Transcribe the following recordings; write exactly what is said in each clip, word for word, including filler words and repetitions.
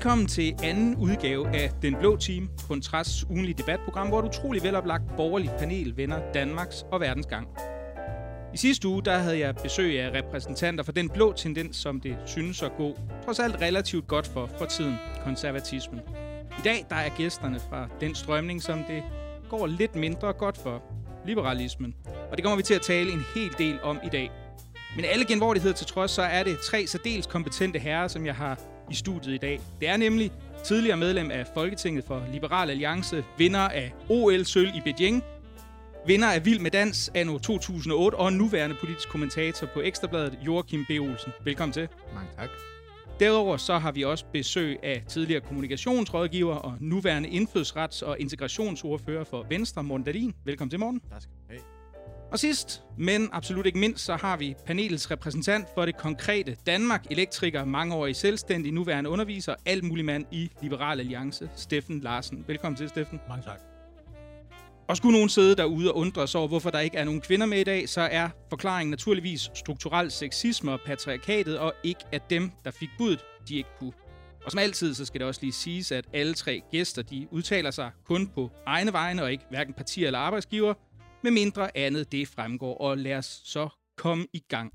Velkommen til anden udgave af Den Blå Team, Kontrasts ugenlige debatprogram, hvor et utrolig veloplagt borgerligt panel vender Danmarks og verdens gang. I sidste uge der havde jeg besøg af repræsentanter for den blå tendens, som det synes at gå trods alt relativt godt for for tiden, konservatismen. I dag der er gæsterne fra den strømning, som det går lidt mindre godt for, liberalismen. Og det kommer vi til at tale en hel del om i dag. Men alle genvordigheder til trods, så er det tre særdeles kompetente herrer, som jeg har i studiet i dag. Det er nemlig tidligere medlem af Folketinget for Liberal Alliance, vinder af O L-sølv i Beijing, vinder af Vild med Dans anno to tusind og otte og nuværende politisk kommentator på Ekstrabladet, Joachim B. Olsen. Velkommen til. Mange tak. Derudover så har vi også besøg af tidligere kommunikationsrådgiver og nuværende indfødsrets- og integrationsordfører for Venstre, Morten Dahlin. Velkommen til, Morten. Tak skal du have. Og sidst, men absolut ikke mindst, så har vi panelets repræsentant for det konkrete Danmark, elektriker, mangeårig selvstændig, nuværende underviser, alt mulig mand i Liberal Alliance, Steffen Larsen. Velkommen til, Steffen. Mange tak. Og skulle nogen sidde derude og undre sig over, hvorfor der ikke er nogen kvinder med i dag, så er forklaringen naturligvis strukturel sexisme og patriarkatet, og ikke at dem, der fik budet, de ikke kunne. Og som altid, så skal det også lige siges, at alle tre gæster, de udtaler sig kun på egne vegne, og ikke hverken partier eller arbejdsgiver, med mindre andet det fremgår, og lad os så komme i gang.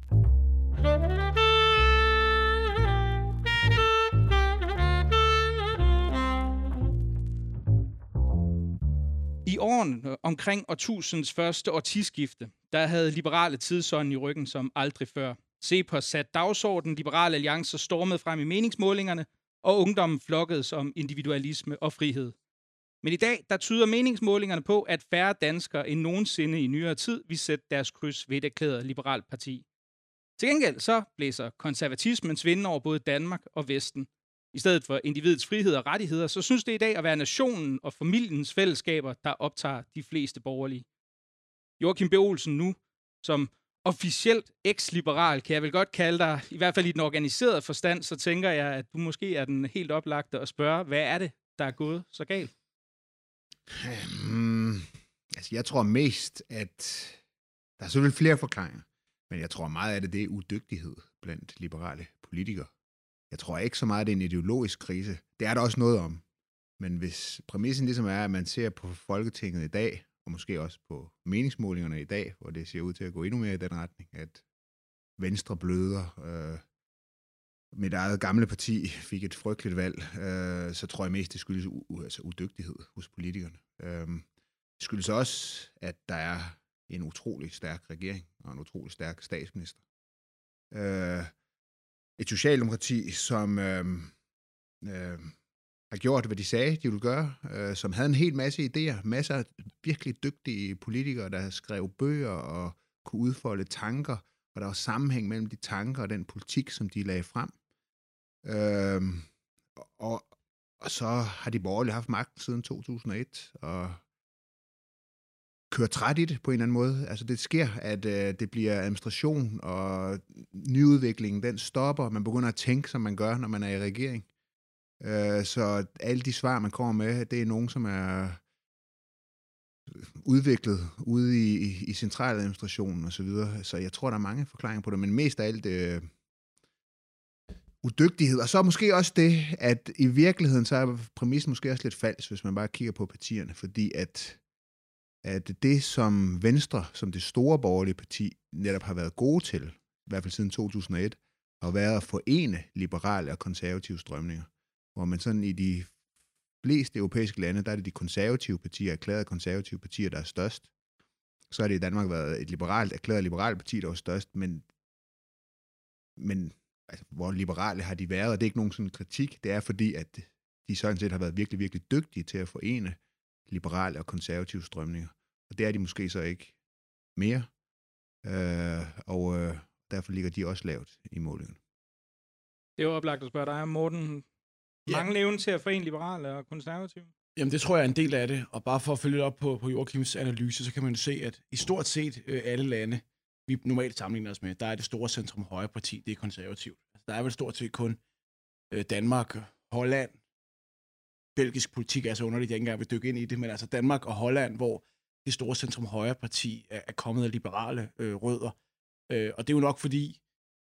I årene omkring årtusindets første årtiskifte, der havde liberale tidsånden i ryggen som aldrig før. CEPOS satte dagsordenen, Liberal Alliance stormede frem i meningsmålingerne, og ungdommen flokkedes om individualisme og frihed. Men i dag, der tyder meningsmålingerne på, at færre danskere end nogensinde i nyere tid vil sætte deres kryds ved et erklæret liberalt parti. Til gengæld så blæser konservatismens vinde over både Danmark og Vesten. I stedet for individets frihed og rettigheder, så synes det i dag at være nationen og familiens fællesskaber, der optager de fleste borgerlige. Joachim B. Olsen nu, som officielt eks-liberal, kan jeg vel godt kalde dig, i hvert fald i den organiserede forstand, så tænker jeg, at du måske er den helt oplagte at spørge, hvad er det, der er gået så galt? Um, altså, jeg tror mest, at der er selvfølgelig flere forklaringer, men jeg tror meget af det, det er udygtighed blandt liberale politikere. Jeg tror ikke så meget, at det er en ideologisk krise. Det er der også noget om. Men hvis præmissen ligesom er, at man ser på Folketinget i dag, og måske også på meningsmålingerne i dag, hvor det ser ud til at gå endnu mere i den retning, at Venstre bløder, øh, mit eget gamle parti fik et frygteligt valg, øh, så tror jeg mest, det skyldes u- altså udygtighed hos politikerne. Øh, det skyldes også, at der er en utrolig stærk regering og en utrolig stærk statsminister. Øh, et socialdemokrati, som øh, øh, har gjort, hvad de sagde, de ville gøre, øh, som havde en hel masse idéer, masser af virkelig dygtige politikere, der skrev bøger og kunne udfolde tanker, og der var sammenhæng mellem de tanker og den politik, som de lagde frem. Øhm, og, og så har de borgerlige haft magten siden to tusind og et, og kører træt i det på en eller anden måde. Altså det sker, at øh, det bliver administration, og nyudviklingen, den stopper. Man begynder at tænke, som man gør, når man er i regering. Øh, så alle de svar, man kommer med, det er nogen, som er udviklet ude i, i, i centraladministrationen og så videre. Så jeg tror, der er mange forklaringer på det, men mest af alt øh, udygtighed. Og så måske også det, at i virkeligheden, så er præmissen måske også lidt falsk, hvis man bare kigger på partierne, fordi at, at det, som Venstre, som det store borgerlige parti, netop har været gode til, i hvert fald siden to tusind og et, har været at forene liberale og konservative strømninger, hvor man sådan i de fleste europæiske lande, der er det de konservative partier, erklærede konservative partier, der er størst. Så har det i Danmark været et liberalt, erklæret liberalt parti, der er størst, men, men altså, hvor liberale har de været, og det er ikke nogen sådan kritik, det er fordi, at de sådan set har været virkelig, virkelig dygtige til at forene liberale og konservative strømninger. Og det er de måske så ikke mere, øh, og øh, derfor ligger de også lavt i målingen. Det er jo oplagt at spørge dig, Morten. Mange evne til at forene liberale og konservative? Jamen, det tror jeg er en del af det, og bare for at følge op på, på Joachims analyse, så kan man jo se, at i stort set øh, alle lande, vi normalt sammenligner os med, der er det store centrum højre parti, det er konservativt. Altså, der er vel stort set kun øh, Danmark, Holland, belgisk politik er så underligt, jeg ikke engang vil dykke ind i det, men altså Danmark og Holland, hvor det store centrum højre parti er, er kommet af liberale øh, rødder. Øh, og det er jo nok fordi,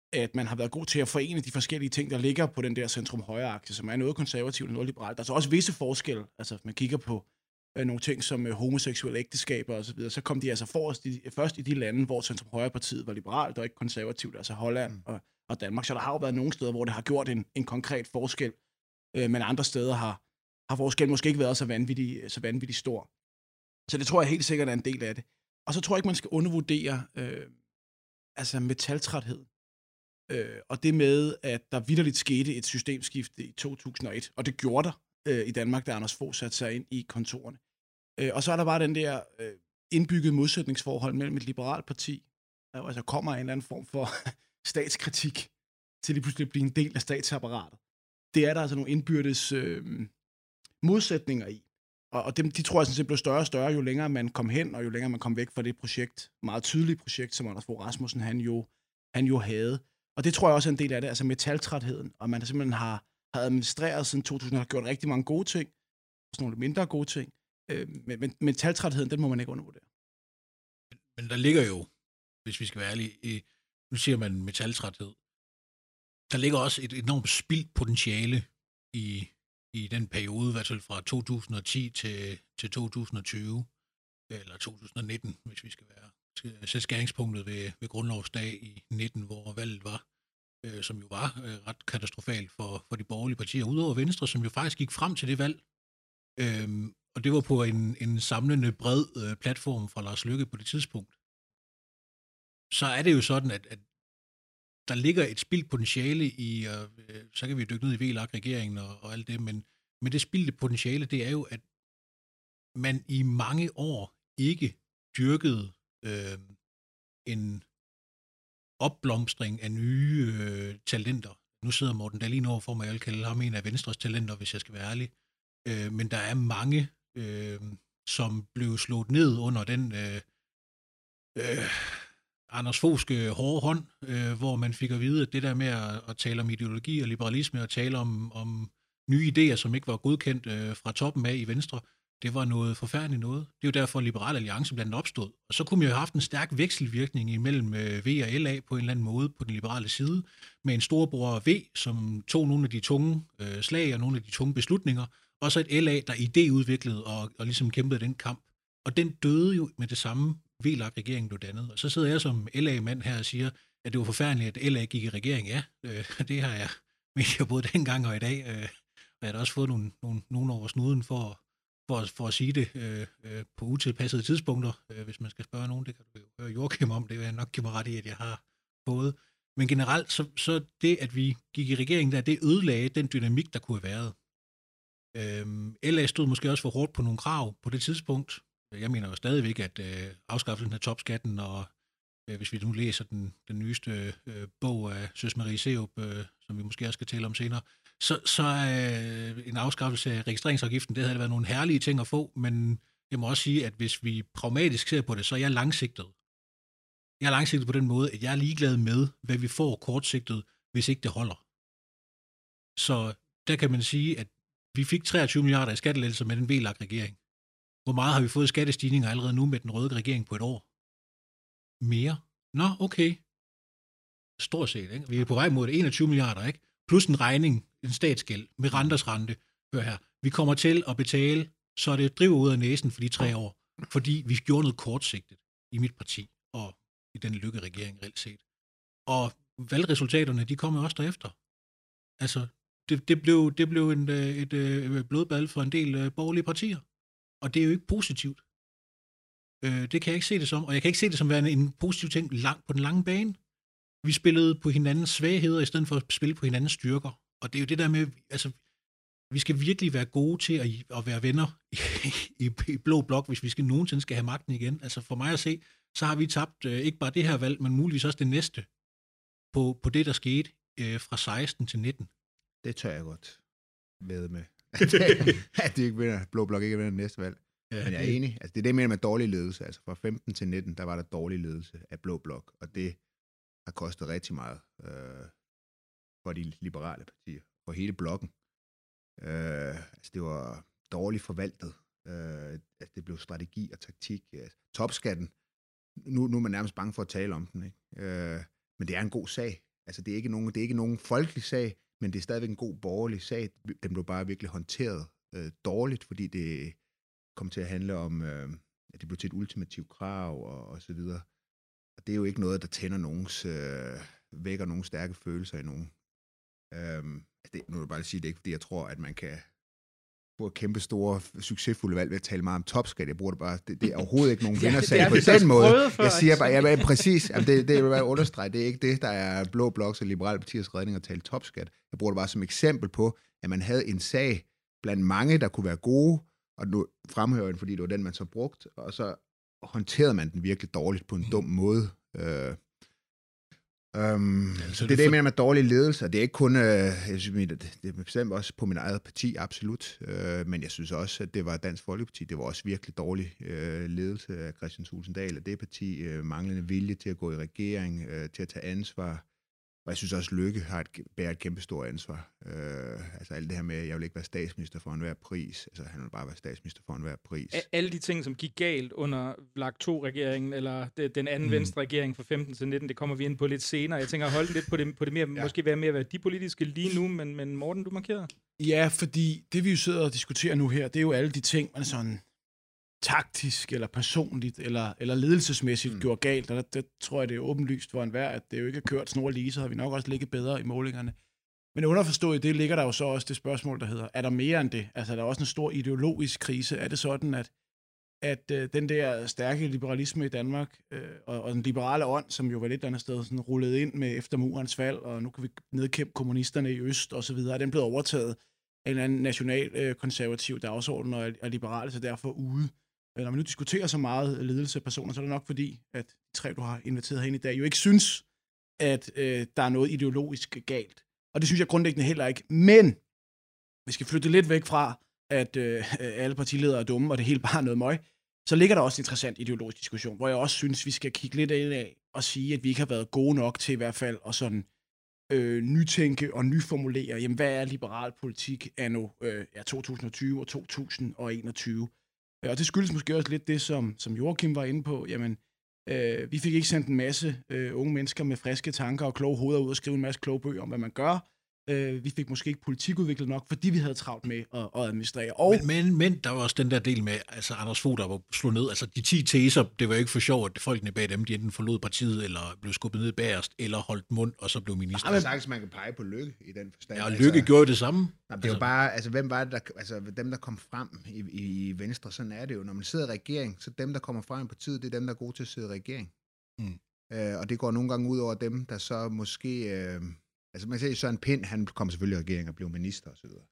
at man har været god til at forene de forskellige ting, der ligger på den der centrum-højre-akse, som er noget konservativt og noget liberalt. Der er så også visse forskelle. Altså, hvis man kigger på øh, nogle ting som øh, homoseksuelle ægteskaber og så videre, så kom de altså forrest i, først i de lande, hvor centrum-højre-partiet var liberalt og ikke konservativt, altså Holland mm. og, og Danmark. Så der har jo været nogle steder, hvor det har gjort en, en konkret forskel, øh, men andre steder har, har forskellen måske ikke været så vanvittigt, så vanvittigt stor. Så det tror jeg helt sikkert er en del af det. Og så tror jeg ikke, man skal undervurdere øh, altså metaltræthed. Øh, og det med, at der vitterligt skete et systemskifte i to tusind og et, og det gjorde der øh, i Danmark, da Anders Fogh satte sig ind i kontorerne. Øh, og så er der bare den der øh, indbyggede modsætningsforhold mellem et liberalt parti, der altså kommer en eller anden form for statskritik, til lige pludselig at blive en del af statsapparatet. Det er der altså nogle indbyrdes øh, modsætninger i. Og, og dem, de tror jeg sådan set blev større og større, jo længere man kom hen, og jo længere man kom væk fra det projekt, meget tydelige projekt, som Anders Fogh Rasmussen han jo, han jo havde. Og det tror jeg også er en del af det, altså metaltrætheden, og man simpelthen har, har administreret siden to tusind, har gjort rigtig mange gode ting, og sådan nogle mindre gode ting. Øh, men, men metaltrætheden, den må man ikke undervurdere. Men, men der ligger jo, hvis vi skal være ærlige, i, nu siger man metaltræthed, der ligger også et enormt spildt potentiale i, i den periode, i hvert fald fra to tusind og ti til, til to tusind og tyve, eller to tusind og nitten, hvis vi skal være sætte skæringspunktet ved, ved grundlovsdag i nitten, hvor valget var, øh, som jo var øh, ret katastrofalt for, for de borgerlige partier, udover Venstre, som jo faktisk gik frem til det valg. Øhm, og det var på en, en samlende bred øh, platform fra Lars Løkke på det tidspunkt. Så er det jo sådan, at, at der ligger et spildt potentiale i, og øh, så kan vi dykke ned i V L A K-regeringen og, og alt det, men, men det spildte potentiale, det er jo, at man i mange år ikke dyrkede Øh, en opblomstring af nye øh, talenter. Nu sidder Morten Dahlin over for mig, jeg vil kalde ham en af Venstres talenter, hvis jeg skal være ærlig. Øh, men der er mange, øh, som blev slået ned under den øh, øh, Anders Foghske hårde hånd, øh, hvor man fik at vide, at det der med at, at tale om ideologi og liberalisme og tale om, om nye idéer, som ikke var godkendt øh, fra toppen af i Venstre, det var noget forfærdeligt noget. Det er jo derfor, at Liberal Alliance blandt andet opstod. Og så kunne man jo have haft en stærk vekselvirkning imellem V og L A på en eller anden måde på den liberale side, med en storebror V, som tog nogle af de tunge øh, slag og nogle af de tunge beslutninger, og så et L A, der idéudviklede og, og ligesom kæmpede den kamp. Og den døde jo med det samme, V L A K-regeringen blev dannet. Og så sidder jeg som L A-mand her og siger, at det var forfærdeligt, at L A gik i regering. Ja, øh, det har jeg ment både dengang og i dag. Øh, og jeg har da også fået nogle, nogle, nogle over snuden for For, for at sige det øh, øh, på utilpassede tidspunkter, øh, hvis man skal spørge nogen, det kan du jo høre Joachim om, det vil jeg nok give mig ret i, at jeg har fået. Men generelt, så, så det, at vi gik i regeringen der, det ødelagde den dynamik, der kunne have været. Øhm, L A stod måske også for hårdt på nogle krav på det tidspunkt. Jeg mener jo stadigvæk, at øh, afskaffelsen af topskatten, og øh, hvis vi nu læser den, den nyeste øh, bog af Søs Marie Serup, øh, som vi måske også skal tale om senere, så, så øh, en afskaffelse af registreringsafgiften, det havde været nogle herlige ting at få, men jeg må også sige, at hvis vi pragmatisk ser på det, så er jeg langsigtet. Jeg er langsigtet på den måde, at jeg er ligeglad med, hvad vi får kortsigtet, hvis ikke det holder. Så der kan man sige, at vi fik treogtyve milliarder i skattelettelser med den V L A K-regering. Hvor meget har vi fået skattestigninger allerede nu med den røde regering på et år? Mere? Nå, okay. Stort set, ikke? Vi er på vej mod enogtyve milliarder, ikke? Plus en regning, en statsgæld, med renters rente. Hør her. Vi kommer til at betale, så det driver ud af næsen for de tre år, fordi vi gjorde noget kortsigtet i mit parti, og i den Løkke-regering reelt set. Og valgresultaterne, de kommer også derefter. Altså, det, det blev, det blev en, et, et blodbad for en del borgerlige partier. Og det er jo ikke positivt. Det kan jeg ikke se det som, og jeg kan ikke se det som værende en positiv ting langt på den lange bane. Vi spillede på hinandens svagheder, i stedet for at spille på hinandens styrker. Og det er jo det der med, altså, vi skal virkelig være gode til at, at være venner i, i, i blå blok, hvis vi skal nogensinde skal have magten igen. Altså for mig at se, så har vi tabt øh, ikke bare det her valg, men muligvis også det næste på, på det, der skete øh, fra seksten til nitten. Det tør jeg godt ved med. At det ikke vinder, blå blok ikke vinder det næste valg. Ja, men jeg er enig. Altså, det er det, jeg mener med dårlig ledelse. Altså fra femten til nitten, der var der dårlig ledelse af blå blok, og det har kostet rigtig meget øh, for de liberale partier, for hele blokken. Øh, altså det var dårligt forvaltet. Øh, altså det blev strategi og taktik. Altså, topskatten, nu, nu er man nærmest bange for at tale om den, ikke? Øh, men det er en god sag. altså det er ikke nogen, det er ikke nogen folkelig sag, men det er stadigvæk en god borgerlig sag. Den blev bare virkelig håndteret øh, dårligt, fordi det kom til at handle om, øh, at det blev til et ultimativt krav og, og så videre. Og det er jo ikke noget, der tænder nogens, øh, vækker nogen stærke følelser i nogen. Øhm, det, nu vil jeg bare sige, det er ikke, fordi jeg tror, at man kan få et kæmpe store, succesfulde valg ved at tale meget om topskat. Jeg bruger det bare, det, det er overhovedet ikke nogen vindersag ja, på den måde. Jeg siger bare, jeg er præcis, jamen det, det vil være understreget, det er ikke det, der er blå bloks og liberale partiers redning at tale topskat. Jeg bruger det bare som eksempel på, at man havde en sag blandt mange, der kunne være gode, og nu fremhæver jeg den, fordi det var den, man så brugt, og så håndterede man den virkelig dårligt på en dum måde. Øh, Um, ja, det er det, jeg mener med dårlig ledelse, det er ikke kun, øh, jeg synes, det er bestemt også på min eget parti, absolut, øh, men jeg synes også, at det var Dansk Folkeparti, det var også virkelig dårlig øh, ledelse af Kristian Thulesen Dahl, og det parti, øh, manglende vilje til at gå i regering, øh, til at tage ansvar, og jeg synes også, Løkke har et, bærer et kæmpe stort ansvar. Øh, altså alt det her med, at jeg vil ikke være statsminister for enhver pris, altså han vil bare være statsminister for enhver pris. Alle de ting, som gik galt under V L A K to-regeringen, eller den anden mm. venstre regering fra femten til nitten, det kommer vi ind på lidt senere. Jeg tænker at holde lidt på det, på det mere, ja. måske være mere værdipolitiske lige nu, men, men Morten, du markerer? Ja, fordi det vi jo sidder og diskuterer nu her, det er jo alle de ting, man sådan taktisk eller personligt eller, eller ledelsesmæssigt mm. gjorde galt, og der, der tror jeg, det er åbenlyst for enhver, at det jo ikke er kørt snor lige, så har vi nok også ligget bedre i målingerne. Men underforstået i det ligger der jo så også det spørgsmål, der hedder, er der mere end det? Altså, er der også en stor ideologisk krise? Er det sådan, at, at øh, den der stærke liberalisme i Danmark, øh, og, og den liberale ånd, som jo var lidt andet sted, sådan rullet ind med efter murens fald, og nu kan vi nedkæmpe kommunisterne i øst, og så videre, er den blevet overtaget af en eller anden nationalkonservativ øh, dagsorden, og er liberale så derfor ude? Når vi nu diskuterer så meget ledelse af personer, så er det nok fordi, at de tre, du har inviteret herinde i dag, jo ikke synes, at øh, der er noget ideologisk galt. Og det synes jeg grundlæggende heller ikke. Men vi skal flytte lidt væk fra, at øh, alle partiledere er dumme, og det hele bare er noget møg. Så ligger der også en interessant ideologisk diskussion, hvor jeg også synes, vi skal kigge lidt ind af og sige, at vi ikke har været gode nok til i hvert fald at sådan øh, nytænke og nyformulere, jamen hvad er liberal politik anno øh, ja, to tusind og tyve og to tusind og enogtyve. Og det skyldes måske også lidt det, som, som Joachim var inde på. Jamen, øh, vi fik ikke sendt en masse øh, unge mennesker med friske tanker og kloge hoveder ud og skrive en masse kloge bøger om, hvad man gør. Øh, vi fik måske ikke politikudviklet nok, fordi vi havde travlt med at, at administrere. Og men, men, men der var også den der del med, altså Anders Fogh, der var slået ned. Altså de ti teser, det var jo ikke for sjovt, at folkene bag dem, de enten forlod partiet, eller blev skubbet ned bagerst, eller holdt mund, og så blev minister. Ja, men sagtens, man kan pege på Løkke i den forstand. Ja, og Løkke altså, gjorde det samme. Nej, det er altså, jo bare, altså hvem var det, der, altså dem, der kom frem i, i, i Venstre, sådan er det jo. Når man sidder i regering, så dem, der kommer frem i partiet, det er dem, der er gode til at sidde i regering. Mm. Øh, og det går nogle gange ud over dem, der så måske... Øh, Altså man kan sige, Søren Pind, han kom selvfølgelig i regeringen og blev minister og så videre.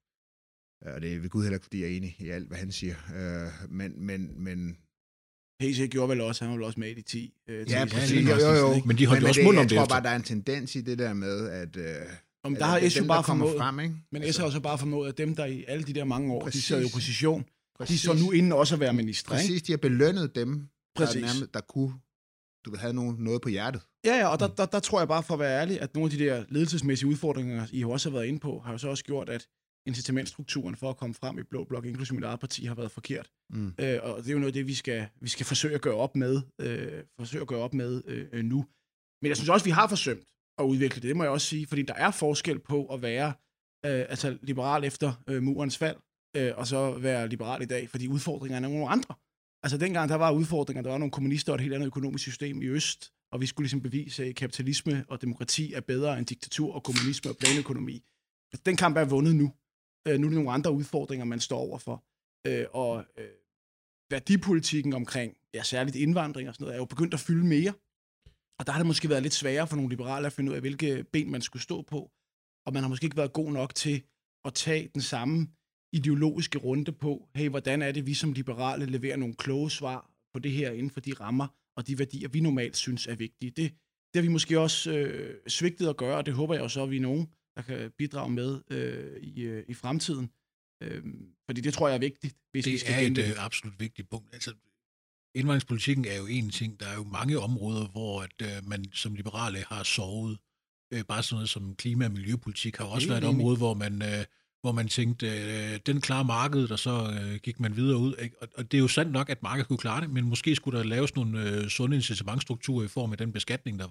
Og det er ved Gud heller ikke, fordi jeg er enig i alt, hvad han siger. Uh, men, men, men... P C gjorde vel også, han var vel også med i de ti. Øh, ja, præcis. Jo, jo, jo. Men de holdt jo også mund om det. Jeg tror bare, der er en tendens i det der med, at... Uh, Om der har S jo bare formået, frem, ikke? men S har også bare formået, at dem, der i alle de der mange år, præcis. De sidder i opposition, præcis. De så nu inden også at være minister. Præcis, ikke? De har belønnet dem, der, nærmest, der kunne... Du vil have noget, noget på hjertet. Ja, ja, og der, der, der tror jeg bare for at være ærlig, at nogle af de der ledelsesmæssige udfordringer, I har også været inde på, har jo så også gjort, at incitamentstrukturen for at komme frem i Blå Blok, inklusive mit eget parti, har været forkert. Mm. Øh, og det er jo noget af det, vi skal, vi skal forsøge at gøre op med, øh, forsøge at gøre op med øh, nu. Men jeg synes også, vi har forsømt at udvikle det, det må jeg også sige, fordi der er forskel på at være øh, altså liberal efter øh, murens fald, øh, og så være liberal i dag, fordi udfordringerne er nogle andre. Altså dengang, der var udfordringer, der var nogle kommunister og et helt andet økonomisk system i øst, og vi skulle ligesom bevise, at kapitalisme og demokrati er bedre end diktatur og kommunisme og planøkonomi. Den kamp er vundet nu. Øh, nu er det nogle andre udfordringer, man står overfor. Øh, og øh, værdipolitikken omkring, ja, særligt indvandring og sådan noget, er jo begyndt at fylde mere. Og der har det måske været lidt sværere for nogle liberale at finde ud af, hvilke ben man skulle stå på. Og man har måske ikke været god nok til at tage den samme ideologiske runde på, hey, hvordan er det, vi som liberale leverer nogle kloge svar på det her inden for de rammer og de værdier, vi normalt synes er vigtige. Det, det har vi måske også øh, svigtet at gøre, og det håber jeg også, at vi er nogen, der kan bidrage med øh, i, øh, i fremtiden. Øh, fordi det tror jeg er vigtigt, hvis det vi skal er et øh, absolut vigtigt punkt. Altså, indvandringspolitikken er jo en ting. Der er jo mange områder, hvor at, øh, man som liberale har sovet. Øh, bare sådan noget som klima- og miljøpolitik har også været et område, hvor man... Øh, hvor man tænkte, øh, den klarer markedet, og så øh, gik man videre ud. Ikke? Og, og det er jo sandt nok, at markedet kunne klare det, men måske skulle der laves nogle øh, sunde incitamentstrukturer i form af den beskatning, der var,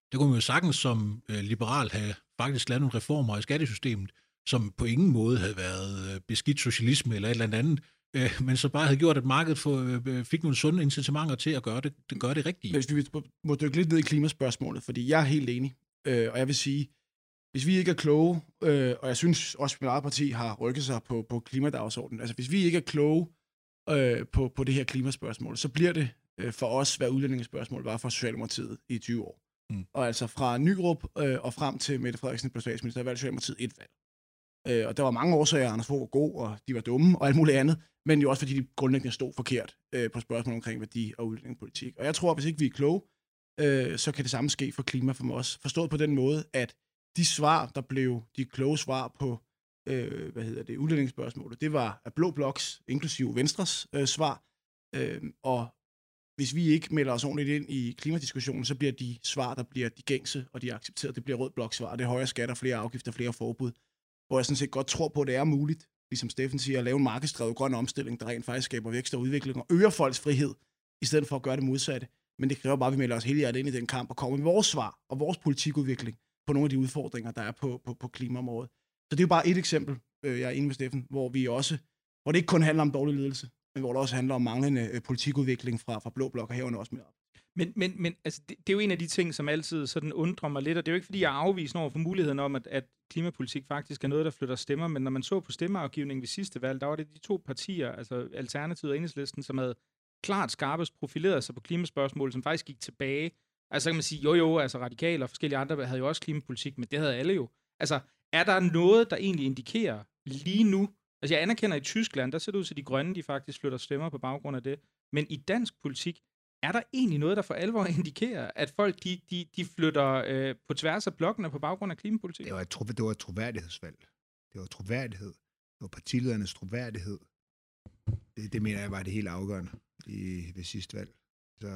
der kunne man jo sagtens som øh, liberal have faktisk lavet nogle reformer i skattesystemet, som på ingen måde havde været øh, beskidt socialisme eller et eller andet, øh, men så bare havde gjort, at markedet for, øh, fik nogle sunde incitamenter til at gøre det, det, gøre det rigtige. Hvis vi må dykke lidt ned i klimaspørgsmålet, fordi jeg er helt enig, øh, og jeg vil sige, hvis vi ikke er kloge, øh, og jeg synes også, at mit eget parti har rykket sig på, på klimadagsordenen, altså hvis vi ikke er kloge øh, på, på det her klimaspørgsmål, så bliver det øh, for os, hvad udlændingespørgsmål var for Socialdemokratiet i tyve år. Mm. Og altså fra Nyrup øh, og frem til Mette Frederiksen blev statsminister, der valgte Socialdemokratiet et valg. Øh, og der var mange årsager, Anders Fogh var god, og de var dumme, og alt muligt andet, men jo også fordi de grundlæggende stod forkert øh, på spørgsmål omkring værdi og udlændingepolitik. Og jeg tror, at hvis ikke vi er kloge, øh, så kan det samme ske for klima for os. Forstået på den måde, at de svar, der blev de kloge svar på øh, hvad hedder det, udlændingsspørgsmålet, det var af Blå Bloks, inklusive Venstres øh, svar. Øh, og hvis vi ikke melder os ordentligt ind i klimadiskussionen, så bliver de svar, der bliver de gængse, og de er accepteret, det bliver Rød Bloks svar. Det er højere skatter, flere afgifter, flere forbud. Hvor jeg sådan set godt tror på, at det er muligt, ligesom Steffen siger, at lave en markedsdrevet grøn omstilling, der rent faktisk skaber vækst og udvikling og øger folks frihed, i stedet for at gøre det modsatte. Men det kræver bare, at vi melder os hele hjertet ind i den kamp og kommer med vores svar og vores politikudvikling på nogle af de udfordringer, der er på, på, på klimaområdet. Så det er jo bare et eksempel, øh, jeg er enig med Steffen, hvor vi også, hvor det ikke kun handler om dårlig ledelse, men hvor det også handler om manglende øh, politikudvikling fra, fra Blå Blok og herværende også med op. Men, men, men altså, det, det er jo en af de ting, som altid sådan undrer mig lidt, og det er jo ikke, fordi jeg er afvist over for muligheden om, at, at klimapolitik faktisk er noget, der flytter stemmer, men når man så på stemmeafgivningen ved sidste valg, der var det de to partier, altså Alternativet og Enhedslisten, som havde klart skarpest profileret sig på klimaspørgsmål, som faktisk gik tilbage. Altså så kan man sige, jo jo, altså Radikale og forskellige andre havde jo også klimapolitik, men det havde alle jo. Altså, er der noget, der egentlig indikerer lige nu, altså jeg anerkender i Tyskland, der ser det ud til, at de grønne, de faktisk flytter stemmer på baggrund af det, men i dansk politik, er der egentlig noget, der for alvor indikerer, at folk de, de, de flytter øh, på tværs af blokkene på baggrund af klimapolitik? Det var et, tro, det var et troværdighedsvalg. Det var troværdighed. Det var partiledernes troværdighed. Det, det mener jeg var det helt afgørende i, ved sidste valg. Så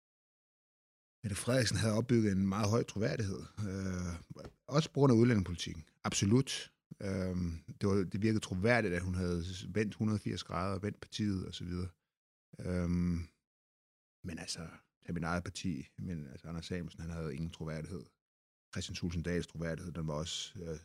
Mette Frederiksen havde opbygget en meget høj troværdighed. Øh, også på grund af udlændingepolitikken. Absolut. Øh, det, var, det virkede troværdigt, at hun havde vendt et hundrede og firs grader, vendt partiet osv. Øh, Men altså, til mit eget parti, men altså Anders Samuelsen, han havde ingen troværdighed. Christian Thulesen Dahls troværdighed, den var også øh,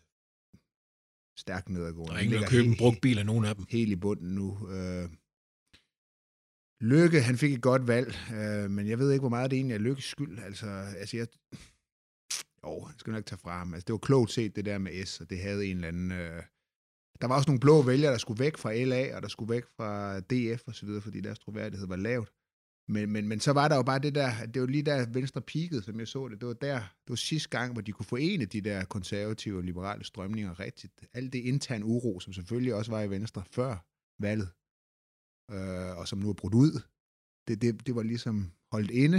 stærkt nedadgående. Der er ingen, der køber en brugt bil af nogen af dem. Helt i bunden nu. Øh, Løkke, han fik et godt valg, øh, men jeg ved ikke, hvor meget det egentlig er Løkkes skyld. Altså, altså jeg... Jo, jeg skal nok tage fra ham. Altså, det var klogt set, det der med S, og det havde en eller anden... Øh... Der var også nogle blå vælgere, der skulle væk fra L A, og der skulle væk fra D F og så videre, fordi deres troværdighed var lavt. Men, men, men så var der jo bare det der, det var lige der Venstre peakede, som jeg så det. Det var der, det var sidste gang, hvor de kunne forene de der konservative og liberale strømninger rigtigt. Alt det interne uro, som selvfølgelig også var i Venstre før valget, øh, og som nu er brudt ud, det, det, det var ligesom holdt inde.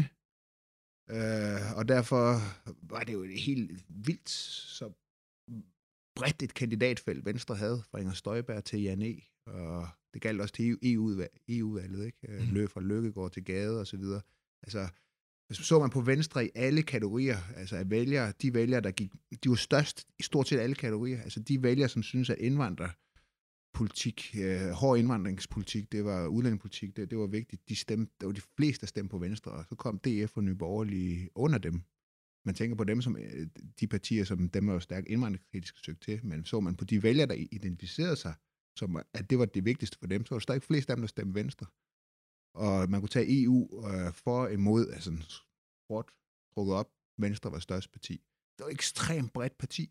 Øh, og derfor var det jo helt vildt, så bredt et kandidatfelt Venstre havde, fra Inger Støjberg til Jan E. Og det galt også til E U-valget, ikke? Mm. Løb fra Løkkegaard til Gade og så videre. Altså, så man på Venstre i alle kategorier, altså at vælgere, de vælgere, der gik, de var størst i stort set alle kategorier, altså de vælgere, som synes, at indvandrerpolitik, øh, hård indvandringspolitik, det var udlændingepolitik, det, det var vigtigt, de stemte, det var de fleste, der stemte på Venstre, og så kom D F og Nye Borgerlige under dem. Man tænker på dem som de partier, som dem er jo stærkt indvandringskritiske søgt til, men så man på de vælgere, der identificerede sig, som at det var det vigtigste for dem, så var der stadig flest af dem, der stemte Venstre. Og man kunne tage E U øh, for imod, altså hårdt trukket op, Venstre var størst parti. Det var et ekstremt bredt parti.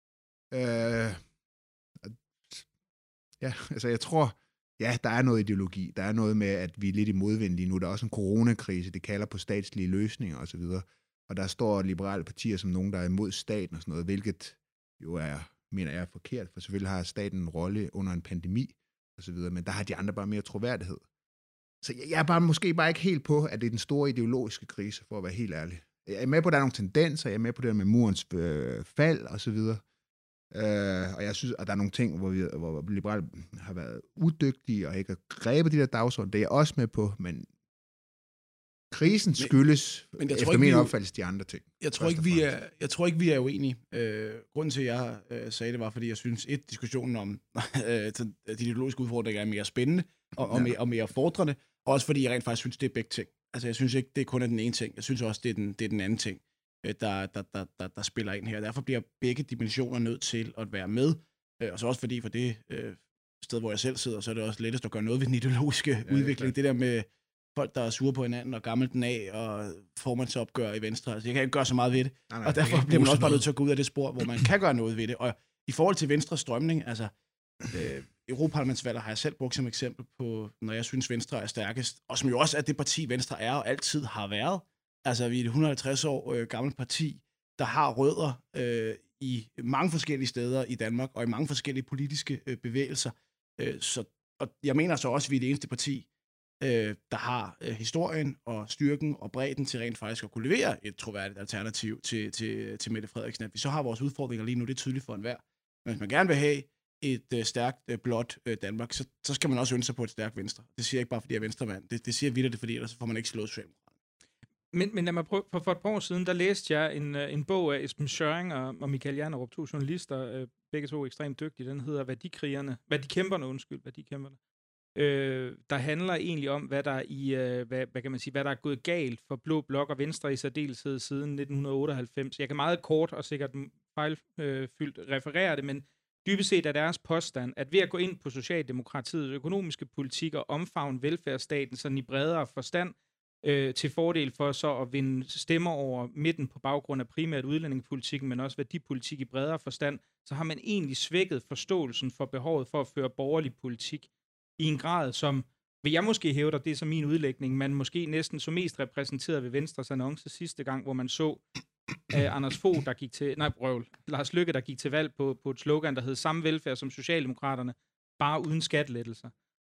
Øh, ja, altså jeg tror, ja, der er noget ideologi. Der er noget med, at vi er lidt i modvind lige nu. Der er også en coronakrise, det kalder på statslige løsninger osv. Og der står liberale partier som nogen, der er imod staten og sådan noget, hvilket jo er, mener jeg, er forkert, for selvfølgelig har staten en rolle under en pandemi og så videre, men der har de andre bare mere troværdighed. Så jeg er bare måske bare ikke helt på, at det er den store ideologiske krise, for at være helt ærlig. Jeg er med på, at der er nogle tendenser, jeg er med på det der med murens øh, fald og så videre, øh, og jeg synes, at der er nogle ting, hvor, vi, hvor liberale har været udygtige og ikke har grebet de der dagsordner, det er jeg også med på, men krisen skyldes, men, men efter ikke, min opfattelse, de andre ting. Jeg tror, ikke, vi er, jeg tror ikke, vi er uenige. Øh, grunden til, at jeg øh, sagde det, var, fordi jeg synes, et, diskussionen om øh, de ideologiske udfordringer er mere spændende og, og, mere, og mere fordrende, og også fordi jeg rent faktisk synes, det er begge ting. Altså, jeg synes ikke, det er kun er den ene ting. Jeg synes også, det er den, det er den anden ting. øh, der, der, der, der, der spiller ind her. Derfor bliver begge dimensioner nødt til at være med. Øh, og så også fordi for det øh, sted, hvor jeg selv sidder, så er det også lettest at gøre noget ved den ideologiske ja, udvikling. Det, det der med folk, der er sure på hinanden og gammelt den af, og formandsopgør i Venstre. Altså, jeg kan ikke gøre så meget ved det. Nej, nej, og derfor bliver man også bare nødt til at gå ud af det spor, hvor man kan gøre noget ved det. Og i forhold til Venstres strømning, altså øh, Europaparlamentsvalget har jeg selv brugt som eksempel på, når jeg synes, Venstre er stærkest, og som jo også er det parti, Venstre er og altid har været. Altså, vi er et et hundrede og halvtreds år øh, gammelt parti, der har rødder øh, i mange forskellige steder i Danmark, og i mange forskellige politiske øh, bevægelser. Øh, så, og jeg mener så også, at vi er det eneste parti, øh, der har øh, historien og styrken og bredden til rent faktisk at kunne levere et troværdigt alternativ til, til, til Mette Frederiksen. At vi så har vores udfordringer lige nu, det er tydeligt for enhver. Men hvis man gerne vil have et øh, stærkt, øh, blåt øh, Danmark, så, så skal man også ønske sig på et stærkt Venstre. Det siger jeg ikke bare, fordi jeg er venstremand. Det, det siger vildt det, fordi ellers får man ikke slået Socialdemokraterne. Men, men lad mig prøve, for, for et par år siden, der læste jeg en, en bog af Esben Schøring og, og Michael Jernerup, to journalister, øh, begge to ekstremt dygtige. Den hedder Værdikrigerne, Værdikæmperne, undskyld, Værdikæmperne. Øh, der handler egentlig om, hvad der i, øh, hvad, hvad kan man sige, hvad der er gået galt for Blå Blok og Venstre i særdeleshed siden nitten otteoghalvfems. Jeg kan meget kort og sikkert fejlfyldt øh, referere det, men dybest set er deres påstand, at ved at gå ind på Socialdemokratiets økonomiske politik og omfavne velfærdsstaten sådan i bredere forstand, øh, til fordel for så at vinde stemmer over midten på baggrund af primært udlændingepolitikken, men også værdipolitik i bredere forstand, så har man egentlig svækket forståelsen for behovet for at føre borgerlig politik i en grad, som, vil jeg måske hævde, det er som min udlægning, man måske næsten så mest repræsenteret ved Venstres annonce sidste gang, hvor man så uh, Anders Fogh, der gik til, nej, brøvl, Lars Løkke, der gik til valg på, på et slogan, der hed samme velfærd som Socialdemokraterne, bare uden skattelettelser.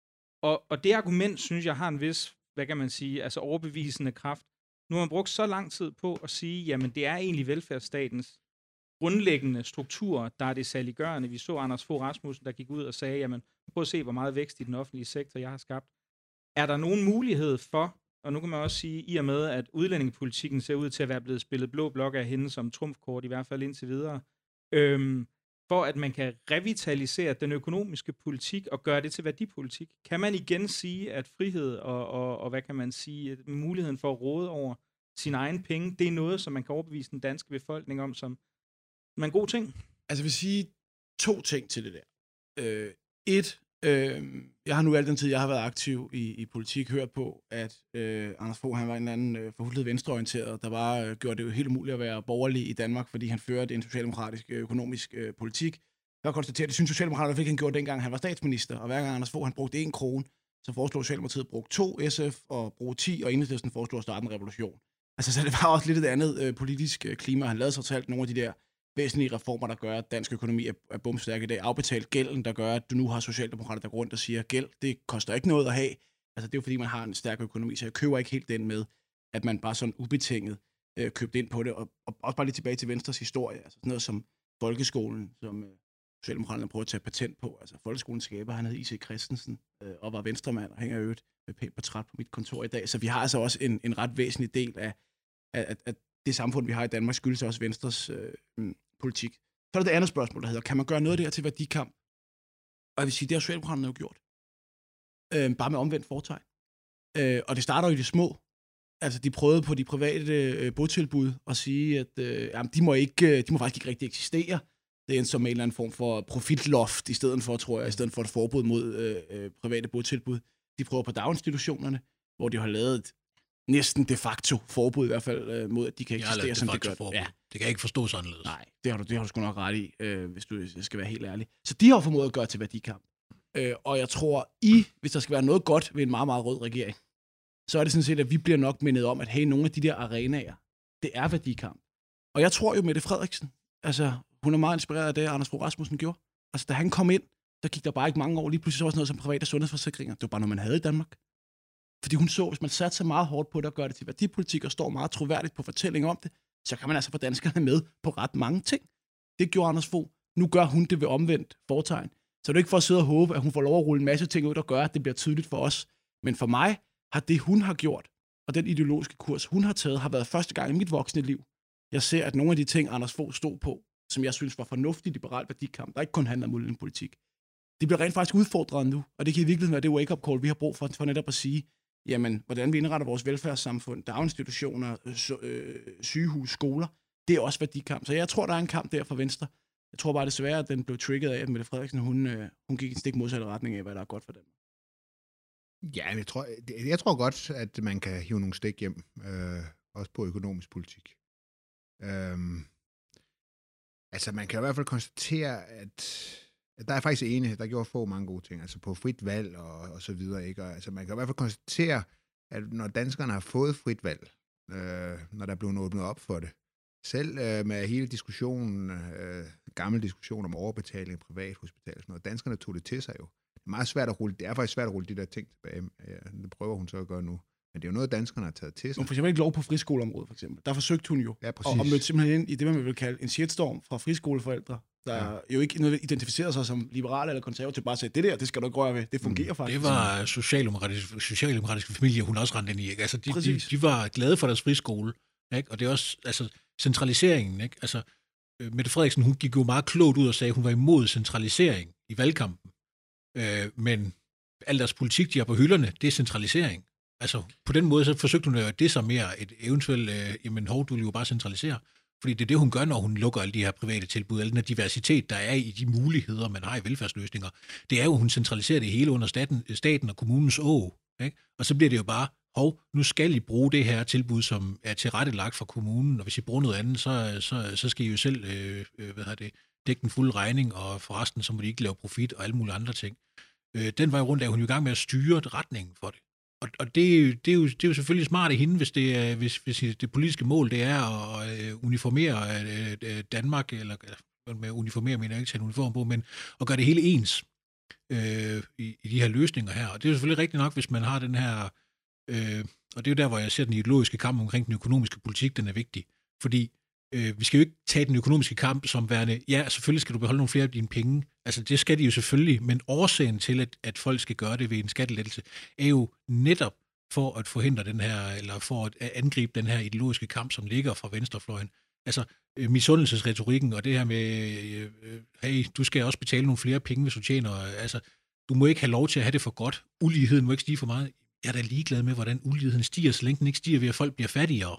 Og, og det argument, synes jeg, har en vis, hvad kan man sige, altså overbevisende kraft. Nu har man brugt så lang tid på at sige, jamen det er egentlig velfærdsstatens grundlæggende strukturer, der er det saliggørende. Vi så Anders Fogh Rasmussen, der gik ud og sagde, jamen prøv at se, hvor meget vækst i den offentlige sektor, jeg har skabt. Er der nogen mulighed for, og nu kan man også sige, i og med, at udlændingepolitikken ser ud til at være blevet spillet blå blok af hende som trumfkort, i hvert fald indtil videre, øhm, for at man kan revitalisere den økonomiske politik og gøre det til værdipolitik? Kan man igen sige, at frihed og, og, og hvad kan man sige, muligheden for at råde over sine egne penge, det er noget, som man kan overbevise den danske befolkning om som en god ting? Altså jeg vil sige to ting til det der. Øh, et, øh, jeg har nu al den tid, jeg har været aktiv i, i politik, hørt på, at øh, Anders Fogh, han var en eller anden øh, forhullet venstreorienteret, der bare øh, gjorde det jo helt umuligt at være borgerlig i Danmark, fordi han førte en socialdemokratisk øh, økonomisk øh, politik. Jeg har konstateret, at det synes Socialdemokraterne fik han gjorde dengang han var statsminister, og hver gang Anders Fogh han brugte en krone, så foreslog Socialdemokratiet at bruge to, S F og bruge ti, og Enhedslisten foreslog at starte en revolution. Altså så det var også lidt et andet øh, politisk øh, klima. Han lavede så talt nogle af de der væsentlige reformer, der gør, at dansk økonomi er, er bumstærk i dag. Afbetalt gælden, der gør, at du nu har socialdemokrater, der går rundt og siger, at gæld, det koster ikke noget at have. Altså, det er jo fordi, man har en stærk økonomi, så jeg køber ikke helt den med, at man bare sådan ubetinget øh, købte ind på det. Og, og også bare lige tilbage til Venstres historie. Altså sådan noget som folkeskolen, som øh, socialdemokraterne prøver at tage patent på. Altså, folkeskolens skaber, han hed I C Christensen, øh, og var venstremand, og hænger øvrigt med pænt portræt på mit kontor i dag. Så vi har altså også en, en ret væsentlig del af, at, at det samfund, vi har i Danmark, skyldes også Venstres øh, politik. Så er der det andet spørgsmål, der hedder, kan man gøre noget af det her til værdikamp? Og jeg vil sige, det har Socialdemokraterne jo gjort. Øh, bare med omvendt fortegn. Øh, og det starter jo i det små. Altså, de prøvede på de private øh, botilbud at sige, at øh, jamen, de, må ikke, de må faktisk ikke rigtig eksistere. Det er en som en eller anden form for profitloft, i stedet for, tror jeg, i stedet for et forbud mod øh, øh, private botilbud. De prøver på daginstitutionerne, hvor de har lavet et næsten de facto forbud i hvert fald øh, mod, at de kan eksistere, som det gør. Ja. Det kan ikke forstås anderledes. Nej, det har du, det har du sgu nok ret i, øh, hvis du skal være helt ærlig. Så de har formået at gøre til værdikamp. Øh, og jeg tror, I, hvis der skal være noget godt ved en meget, meget rød regering, så er det sådan set, at vi bliver nok mindet om, at hey, nogle af de der arenaer, det er værdikamp. Og jeg tror jo, Mette Frederiksen, altså hun er meget inspireret af det, Anders Fogh Rasmussen gjorde. Altså da han kom ind, der gik der bare ikke mange år, lige pludselig så var sådan noget som private sundhedsforsikringer. Det var bare noget, man havde i Danmark. Fordi hun så, hvis man satte sig meget hårdt på det og gør det til værdipolitik og står meget troværdigt på fortælling om det, så kan man altså få danskerne med på ret mange ting. Det gjorde Anders Fogh. Nu gør hun det ved omvendt fortegn. Så det er ikke for at sidde og håbe, at hun får lov at rulle en masse ting ud, der gør, at det bliver tydeligt for os. Men for mig har det, hun har gjort, og den ideologiske kurs, hun har taget, har været første gang i mit voksne liv. Jeg ser, at nogle af de ting, Anders Fogh stod på, som jeg synes var fornuftig liberal værdikamp, der ikke kun handler om udlændingepolitik, det bliver rent faktisk udfordret nu. Og det kan i virkeligheden være det wake-up call, vi har brug for, for netop at sige, jamen, hvordan vi indretter vores velfærdssamfund, daginstitutioner, øh, sygehus, skoler, det er også værdikamp. Så jeg tror, der er en kamp der for Venstre. Jeg tror bare desværre, at den blev trigget af, at Mette Frederiksen, hun, øh, hun gik en stik modsatte retning af, hvad der er godt for dem. Ja, jeg tror, jeg tror godt, at man kan hive nogle stik hjem, øh, også på økonomisk politik. Øhm, altså, man kan i hvert fald konstatere, at, at der er faktisk ene, der gjorde få mange gode ting, altså på frit valg og, og så videre, ikke? Og, altså, man kan i hvert fald konstatere, at når danskerne har fået frit valg, øh, når der er blevet åbnet op for det, selv øh, med hele diskussionen, øh, gammel diskussion om overbetaling, privathospital og sådan noget, danskerne tog det til sig jo. Det er meget svært at rulle, det er faktisk svært at rulle de der ting tilbage. Ja, det prøver hun så at gøre nu. Men det er jo noget, danskerne har taget til sig. Hun for eksempel ikke lov på friskoleområdet, for eksempel. Der forsøgte hun jo ja, at, at møde simpelthen ind i det, man vil kalde en shitstorm fra friskoleforældre, der ja. jo ikke identificerer sig som liberale eller konservative, bare sagde, det der, det skal du ikke røre ved. Det fungerer mm. faktisk. Det var socialdemokratiske, socialdemokratiske familier, hun også rendte ind i. Ikke? Altså, de, de, de var glade for deres friskole. Ikke? Og det er også altså, centraliseringen. Ikke? Altså, Mette Frederiksen, hun gik jo meget klogt ud og sagde, at hun var imod centralisering i valgkampen. Øh, men al deres politik, de har på hylderne, det er centralisering. Altså, på den måde, så forsøgte hun at desarmere et eventuelt, øh, jamen, hov, du vil jo bare centralisere. Fordi det er det, hun gør, når hun lukker alle de her private tilbud, al den her diversitet, der er i de muligheder, man har i velfærdsløsninger. Det er jo, hun centraliserer det hele under staten, staten og kommunens å. Ikke? Og så bliver det jo bare, hov, nu skal I bruge det her tilbud, som er tilrettelagt for kommunen, og hvis I bruger noget andet, så, så, så skal I jo selv øh, hvad hedder det, dække den fulde regning, og forresten, så må de ikke lave profit og alle mulige andre ting. Øh, den vej rundt er hun jo i gang med at styre retningen for det. Og, og det, det, er jo, det er jo selvfølgelig smart af hende, hvis det, er, hvis, hvis det politiske mål det er at uniformere Danmark, eller med uniformere mener jeg ikke til en uniform på, men at gøre det hele ens øh, i, i de her løsninger her. Og det er jo selvfølgelig rigtigt nok, hvis man har den her, øh, og det er jo der, hvor jeg ser den ideologiske kamp omkring den økonomiske politik, den er vigtig. Fordi øh, vi skal jo ikke tage den økonomiske kamp som værende, ja, selvfølgelig skal du beholde nogle flere af dine penge. Altså, det skal de jo selvfølgelig, men årsagen til, at, at folk skal gøre det ved en skattelettelse, er jo netop for at forhindre den her, eller for at angribe den her ideologiske kamp, som ligger fra venstrefløjen. Altså, øh, misundelsesretorikken og det her med, øh, øh, hey, du skal også betale nogle flere penge, hvis du tjener, altså, du må ikke have lov til at have det for godt. Uligheden må ikke stige for meget. Jeg er da ligeglad med, hvordan uligheden stiger, så længe den ikke stiger ved, at folk bliver fattigere.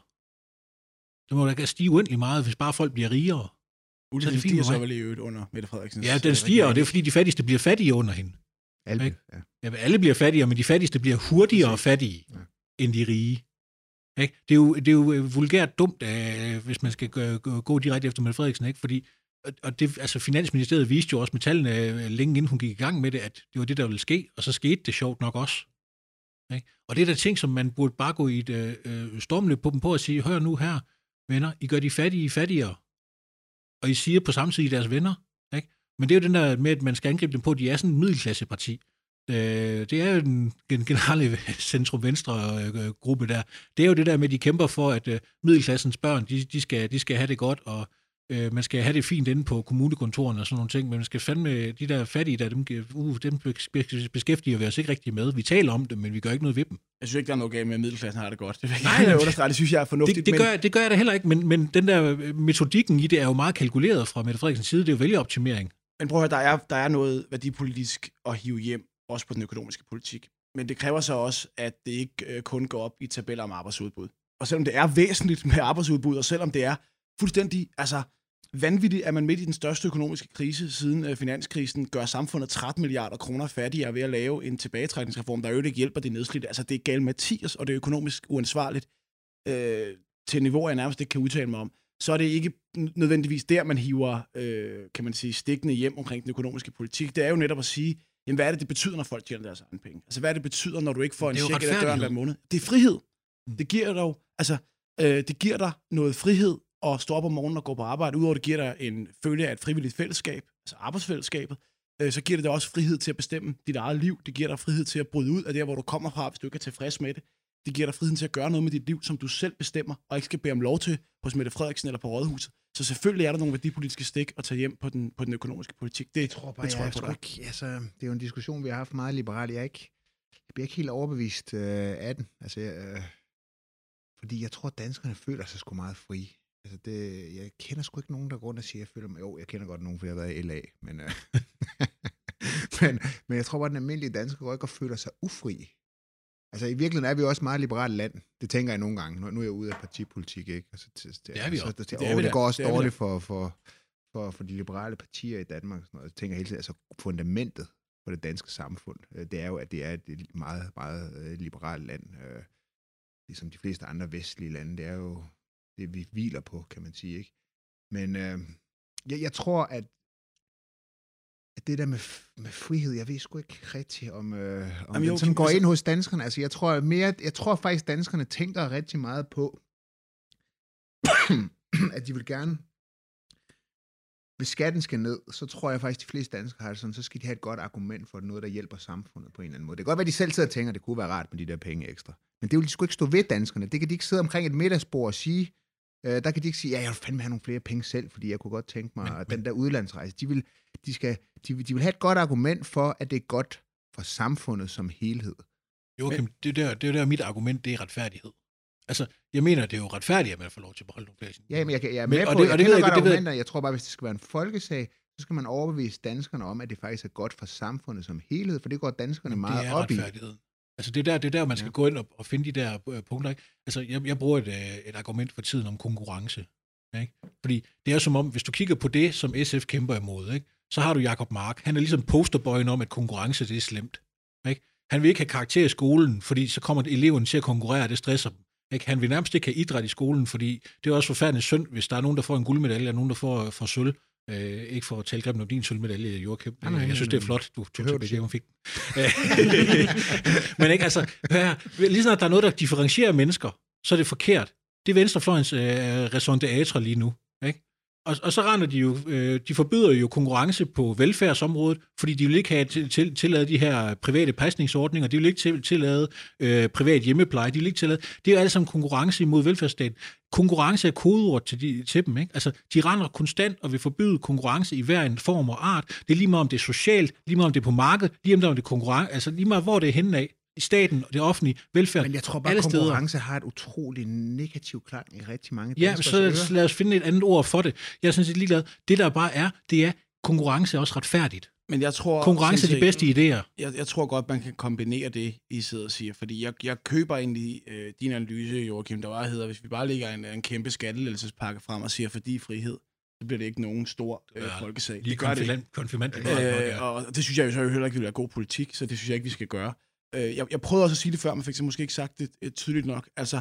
Så må der stige uendelig meget, hvis bare folk bliver rigere. Uligheden stiger så vel i øvrigt under Mette Frederiksen. Ja, den stiger, og det er fordi, de fattigste bliver fattige under hende. Alle, ja. Ja, alle bliver fattigere, men de fattigste bliver hurtigere fattige, ja. end de rige. Ikke? Det, er jo, det er jo vulgært dumt, øh, hvis man skal gå, gå, gå direkte efter Mette Frederiksen, ikke? Fordi og det, altså, Finansministeriet viste jo også med tallene øh, længe inden hun gik i gang med det, at det var det, der ville ske, og så skete det sjovt nok også. Ikke? Og det er der ting, som man burde bare gå i et øh, stormløb på dem på og sige, hør nu her, venner, I gør de fattige fattigere, og I siger på samme tid i deres venner. Ikke? Men det er jo den der med, at man skal angribe dem på, at de er sådan en middelklasseparti. Det er jo den generelle centrum-venstre-gruppe der. Det er jo det der med, at de kæmper for, at middelklassens børn, de, de, skal, de skal have det godt, og øh, man skal have det fint inde på kommunekontorerne og sådan nogle ting, men man skal fandme, de der fattige der, dem, uh, dem beskæftiger vi os ikke rigtig med. Vi taler om dem, men vi gør ikke noget ved dem. Jeg synes ikke, der er noget galt med, at middelklassen har det godt. Det, Nej, jeg understrege, det synes jeg er fornuftigt. Det, det, gør, men... det gør jeg da heller ikke, men, men den der metodikken i det er jo meget kalkuleret fra Mette Frederiksens side. Det er jo vælgeroptimering. Men prøv at høre, der er, der er noget værdipolitisk at hive hjem, også på den økonomiske politik. Men det kræver så også, at det ikke øh, kun går op i tabeller om arbejdsudbud. Og selvom det er væsentligt med arbejdsudbud, og selvom det er fuldstændig altså, vanvittigt, at man midt i den største økonomiske krise siden øh, finanskrisen gør samfundet tretten milliarder kroner fattigere ved at lave en tilbagetrækningsreform, der jo ikke hjælper de nedslidte. Altså det er gal Mathias, og det er økonomisk uansvarligt øh, til niveau, jeg nærmest ikke kan udtale mig om. Så er det ikke nødvendigvis der, man hiver, øh, kan man sige, stikkene hjem omkring den økonomiske politik. Det er jo netop at sige, jamen, hvad er det, det betyder, når folk tjener deres egen penge? Altså, hvad er det, det betyder, når du ikke får en check eller døren hver måned? Det er frihed. Mm. Det giver dig, altså, øh, det giver dig noget frihed at stå op om morgenen og gå på arbejde. Udover det giver dig en følge af et frivilligt fællesskab, altså arbejdsfællesskabet, øh, så giver det dig også frihed til at bestemme dit eget liv. Det giver dig frihed til at bryde ud af det, hvor du kommer fra, hvis du ikke er tilfreds med det. Det giver dig friheden til at gøre noget med dit liv, som du selv bestemmer, og ikke skal bede om lov til hos Mette Frederiksen eller på Rådhuset. Så selvfølgelig er der nogle værdipolitiske stik at tage hjem på den, på den økonomiske politik. Det jeg tror, bare, det tror jeg, jeg, jeg ikke, altså, det er jo en diskussion, vi har haft meget liberalt. Jeg, ikke, jeg bliver ikke helt overbevist øh, af den. Altså, øh, fordi jeg tror, at danskerne føler sig sgu meget fri. Altså, det, jeg kender sgu ikke nogen, der går rundt og siger, jeg føler mig... Jo, jeg kender godt nogen, for jeg har været i L A. Men, øh, men, men jeg tror bare, at den almindelige dansker går ikke og føler sig ufri. Altså, i virkeligheden er vi også meget liberalt land. Det tænker jeg nogle gange. Nu, nu er jeg ude af partipolitik, ikke? Altså, det, det er vi også. Så, det, det, det, er vi det går også det dårligt for, for, for, for de liberale partier i Danmark. Sådan noget. Jeg tænker hele tiden, altså fundamentet for det danske samfund, det er jo, at det er et meget, meget liberalt land. Ligesom de fleste andre vestlige lande. Det er jo det, vi hviler på, kan man sige, ikke? Men øh, jeg, jeg tror, at at det der med, med frihed, jeg ved sgu ikke rigtigt, om, øh, om Jamen, jo, den sådan går altså, ind hos danskerne. Altså, jeg tror mere, jeg tror faktisk, danskerne tænker rigtig meget på, at de vil gerne, hvis skatten skal ned, så tror jeg faktisk, de fleste danskere har det sådan, så skal de have et godt argument for noget, der hjælper samfundet på en eller anden måde. Det kan godt være, at de selv sidder og tænker, at det kunne være rart med de der penge ekstra. Men det vil de sgu ikke stå ved danskerne. Det kan de ikke sidde omkring et middagsbord og sige. Øh, der kan de ikke sige, ja, jeg vil fandme have nogle flere penge selv, fordi jeg kunne godt tænke mig, men, at den der udlandsrejse, de vil, de, skal, de, de vil have et godt argument for, at det er godt for samfundet som helhed. Joachim, men, det, der, det er der mit argument, det er retfærdighed. Altså, jeg mener, det er jo retfærdigt, at man får lov til at beholde nogle flere. Ja, men jeg, jeg er med men, på, og det, jeg og det kender ved godt jeg, det argumenter. Jeg tror bare, hvis det skal være en folkesag, så skal man overbevise danskerne om, at det faktisk er godt for samfundet som helhed, for det går danskerne meget op i. Altså, det er der, det er der man skal ja. gå ind og, og finde de der uh, punkter. Ikke? Altså, jeg, jeg bruger et, uh, et argument for tiden om konkurrence. Ikke? Fordi det er som om, hvis du kigger på det, som S F kæmper imod, ikke? Så har du Jacob Mark. Han er ligesom posterboyen om, at konkurrence det er slemt. Ikke? Han vil ikke have karakter i skolen, fordi så kommer eleven til at konkurrere, og det stresser dem. Ikke? Han vil nærmest ikke have idræt i skolen, fordi det er også forfærdeligt synd, hvis der er nogen, der får en guldmedalje, og nogen, der får, får sølv. Øh, ikke for at tale grimt om din sølvmedalje, Joachim. Nej, nej, jeg synes, det er flot, du tog til besked, hun fik. Men ikke, altså, lige snart der er noget, der differentierer mennesker, så er det forkert. Det er venstrefløjens øh, raison d'être lige nu. Ikke? Og, og så render de jo, øh, de forbyder jo konkurrence på velfærdsområdet, fordi de vil ikke have til, til, tillade de her private pasningsordninger, de vil ikke til, tillade øh, privat hjemmepleje, de vil ikke tillade. Det er jo alle sammen konkurrence imod velfærdsstaten. Konkurrence er kodeord til, de, til dem. Ikke? Altså, de render konstant og vil forbyde konkurrence i hver en form og art. Det er lige meget om det er socialt, lige meget om det er på markedet, lige meget om det er konkurrence, altså lige meget hvor det er henne af. I staten og det offentlige velfærd. Men jeg tror bare, at konkurrence steder. har et utroligt negativt klang i rigtig mange ja, så lad os, lad os finde et andet ord for det. Jeg synes, det ligeglad. Det der bare er, det er, konkurrence er også retfærdigt. Men jeg tror... Konkurrence er de bedste idéer. Jeg, jeg tror godt, man kan kombinere det, I sidder og siger. Fordi jeg, jeg køber egentlig øh, din analyse, Joachim, der bare hedder, hvis vi bare lægger en, en kæmpe skattelettelsespakke frem og siger, fordi frihed, så bliver det ikke nogen stor øh, ja, folkesag. Lige konfirmant. Øh, og det synes jeg jo så heller ikke vil være god politik, så det synes jeg ikke, vi skal gøre. Jeg, jeg prøvede også at sige det før, men fik så måske ikke sagt det, det tydeligt nok. Altså,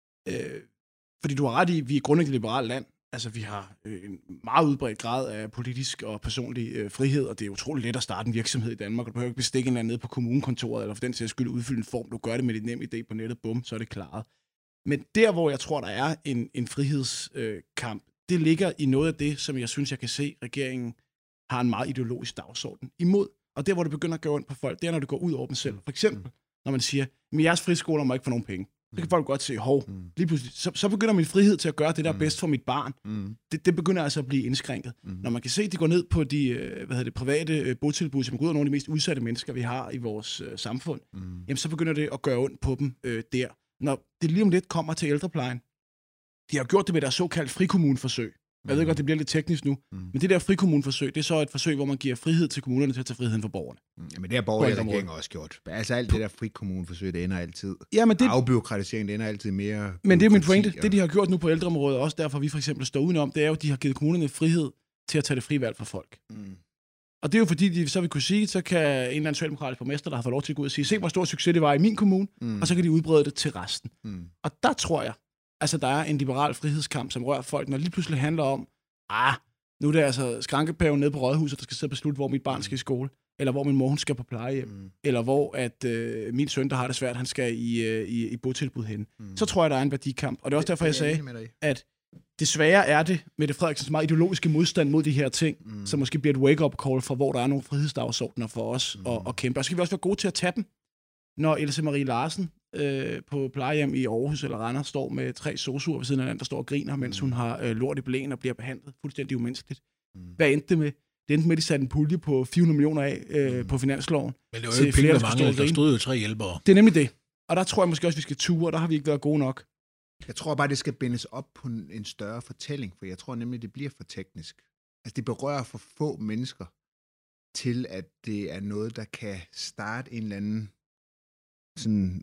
øh, fordi du har ret i, vi er grundlæggende liberalt land. Altså, vi har øh, en meget udbredt grad af politisk og personlig øh, frihed, og det er utroligt let at starte en virksomhed i Danmark. Du behøver ikke bestikke en eller anden nede på kommunekontoret, eller for den sags skyld udfylde en form. Du gør det med dit nem idé på nettet, bum, så er det klaret. Men der, hvor jeg tror, der er en, en frihedskamp, øh, det ligger i noget af det, som jeg synes, jeg kan se, regeringen har en meget ideologisk dagsorden imod. Og der, hvor det begynder at gå ondt på folk, det er, når det går ud over dem selv. For eksempel, når man siger, at jeres friskoler må ikke få nogen penge. Så kan folk godt se, hov, lige pludselig, så, så begynder min frihed til at gøre det, der er bedst for mit barn. Mm. Det, det begynder altså at blive indskrænket. Mm. Når man kan se, at de går ned på de hvad hedder det, private botilbud, som går ud over nogle af de mest udsatte mennesker, vi har i vores øh, samfund, mm. jamen, så begynder det at gøre ondt på dem øh, der. Når det lige om lidt kommer til ældreplejen, de har gjort det med deres såkaldt frikommuneforsøg. Jeg ved godt, det bliver lidt teknisk nu, mm. men det der frikommuneforsøg, det er så et forsøg, hvor man giver frihed til kommunerne til at tage friheden fra borgerne. Mm. Jamen det har borgerlige regeringer også gjort. Altså alt det der frikommuneforsøg, det ender altid. Ja, men det... Afbureaukratisering, det ender altid mere... Men det er min pointe. Og... Det, de har gjort nu på ældreområdet, også derfor vi for eksempel står udenom, det er jo, at de har givet kommunerne frihed til at tage det frie valg fra folk. Mm. Og det er jo fordi, de så vil kunne sige, så kan en eller anden socialdemokratisk borgmester, der har fået lov til at gå ud og sige, se hvor stor succes det var i min kommune, mm. og så kan de udbrede det til resten. Mm. Og der tror jeg, altså der er en liberal frihedskamp, som rører folk, når det lige pludselig handler om, ah, nu er det altså skrankepaven nede på Rådhuset, der skal sidde og beslutte, hvor mit barn skal i skole, eller hvor min mor hun skal på plejehjem, mm. eller hvor at øh, min søn, der har det svært, han skal i, øh, i, i botilbud hen. Mm. Så tror jeg, der er en værdikamp. Og det er også derfor, jeg sagde, at desværre er det Mette Frederiksens meget ideologiske modstand mod de her ting, mm. som måske bliver et wake-up call for, hvor der er nogle frihedsdagsordener for os mm. at, at kæmpe. Og så skal vi også være gode til at tage dem, når Else Marie Larsen øh, på plejehjem i Aarhus eller Randers står med tre sosuer ved siden af hinanden, der står og griner, mens hun har øh, lort i blæen og bliver behandlet fuldstændig umenneskeligt. Mm. Hvad endte det med? Det endte med, at de satte en pulje på fire hundrede millioner af øh, mm. på finansloven. Men det var jo ikke penge, der manglede. Der stod jo tre hjælpere. Det er nemlig det. Og der tror jeg måske også, vi skal ture, der har vi ikke været gode nok. Jeg tror bare, det skal bindes op på en, en større fortælling, for jeg tror nemlig, det bliver for teknisk. Altså, det berører for få mennesker til, at det er noget, der kan starte en eller anden sådan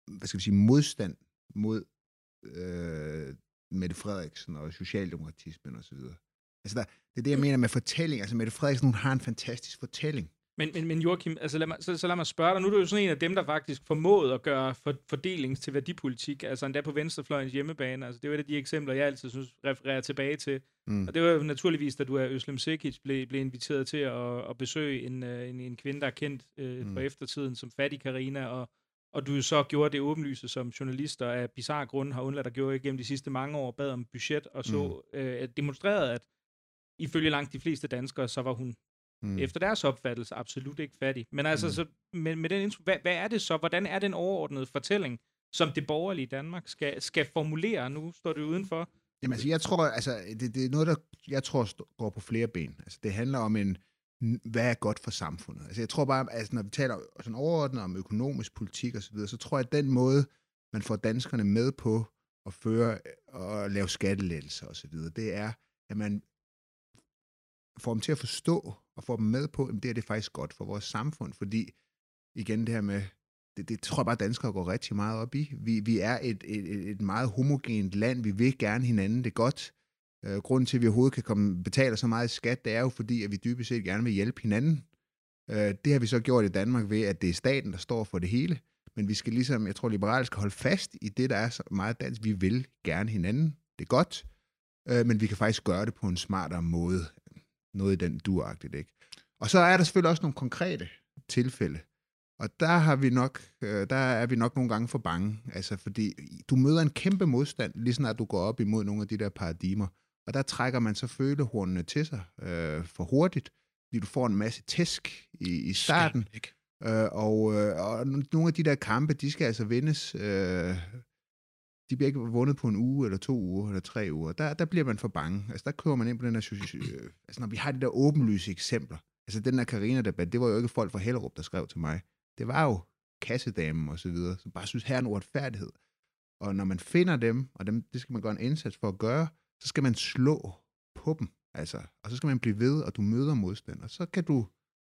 hvad skal vi sige, modstand mod øh, Mette Frederiksen og socialdemokratismen og så videre. Altså, der, det er det, jeg mener med fortælling. Altså, Mette Frederiksen, hun har en fantastisk fortælling. Men, men, men Joachim, altså lad mig, så, så lad mig spørge dig. Nu er du jo sådan en af dem, der faktisk formåede at gøre for, fordelings til værdipolitik, altså endda på venstrefløjens hjemmebane. Altså, det er jo et af de eksempler, jeg altid synes refererer tilbage til. Mm. Og det var jo naturligvis, da du af Özlem Cekic blev, blev inviteret til at, at besøge en, en, en kvinde, der er kendt øh, mm. for eftertiden som Fattig Carina, og, og du så gjorde det åbenlyse som journalist, og af bizarre grunde har undladt at gøre igennem de sidste mange år, bad om budget, og så mm. øh, demonstrerede, at ifølge langt de fleste danskere, så var hun Mm. efter deres opfattelse absolut ikke fattig. Men altså, mm. så, med, med den intro, hvad, hvad er det så? Hvordan er den overordnede fortælling, som det borgerlige Danmark skal, skal formulere? Nu står det udenfor. Jamen altså, jeg tror, altså, det, det er noget, der jeg tror går på flere ben. Altså, det handler om en, hvad er godt for samfundet? Altså, jeg tror bare, altså, når vi taler sådan overordnet om økonomisk politik og så videre, så tror jeg, at den måde, man får danskerne med på at føre og lave skattelettelser og så videre, det er, at man får dem til at forstå og får dem med på, at det er det faktisk godt for vores samfund, fordi igen det her med, det, det tror jeg bare, danskere går rigtig meget op i. Vi, vi er et, et, et meget homogent land, vi vil gerne hinanden det godt. Øh, grunden til, at vi overhovedet kan komme betale så meget i skat, det er jo fordi, at vi dybest set gerne vil hjælpe hinanden. Øh, det har vi så gjort i Danmark ved, at det er staten, der står for det hele, men vi skal ligesom, jeg tror, liberalt skal holde fast i det, der er så meget dansk. Vi vil gerne hinanden det godt, øh, men vi kan faktisk gøre det på en smartere måde. Noget i den duagtigt, ikke? Og så er der selvfølgelig også nogle konkrete tilfælde. Og der har vi nok, øh, der er vi nok nogle gange for bange. Altså, fordi du møder en kæmpe modstand, lige snart du går op imod nogle af de der paradigmer. Og der trækker man så følehornene til sig øh, for hurtigt, fordi du får en masse tæsk i, i starten. Øh, og, øh, og nogle af de der kampe, de skal altså vindes. Øh, de bliver ikke vundet på en uge, eller to uger, eller tre uger. Der, der bliver man for bange. Altså, der kører man ind på den der... Øh, altså, når vi har de der åbenlyse eksempler. Altså, den der Carina-debat, det var jo ikke folk fra Hellerup, der skrev til mig. Det var jo kassedamen og så videre, som bare synes, her er en uretfærdighed. Og når man finder dem, og dem, det skal man gøre en indsats for at gøre, så skal man slå på dem. Altså, og så skal man blive ved, og du møder modstand, og så kan du,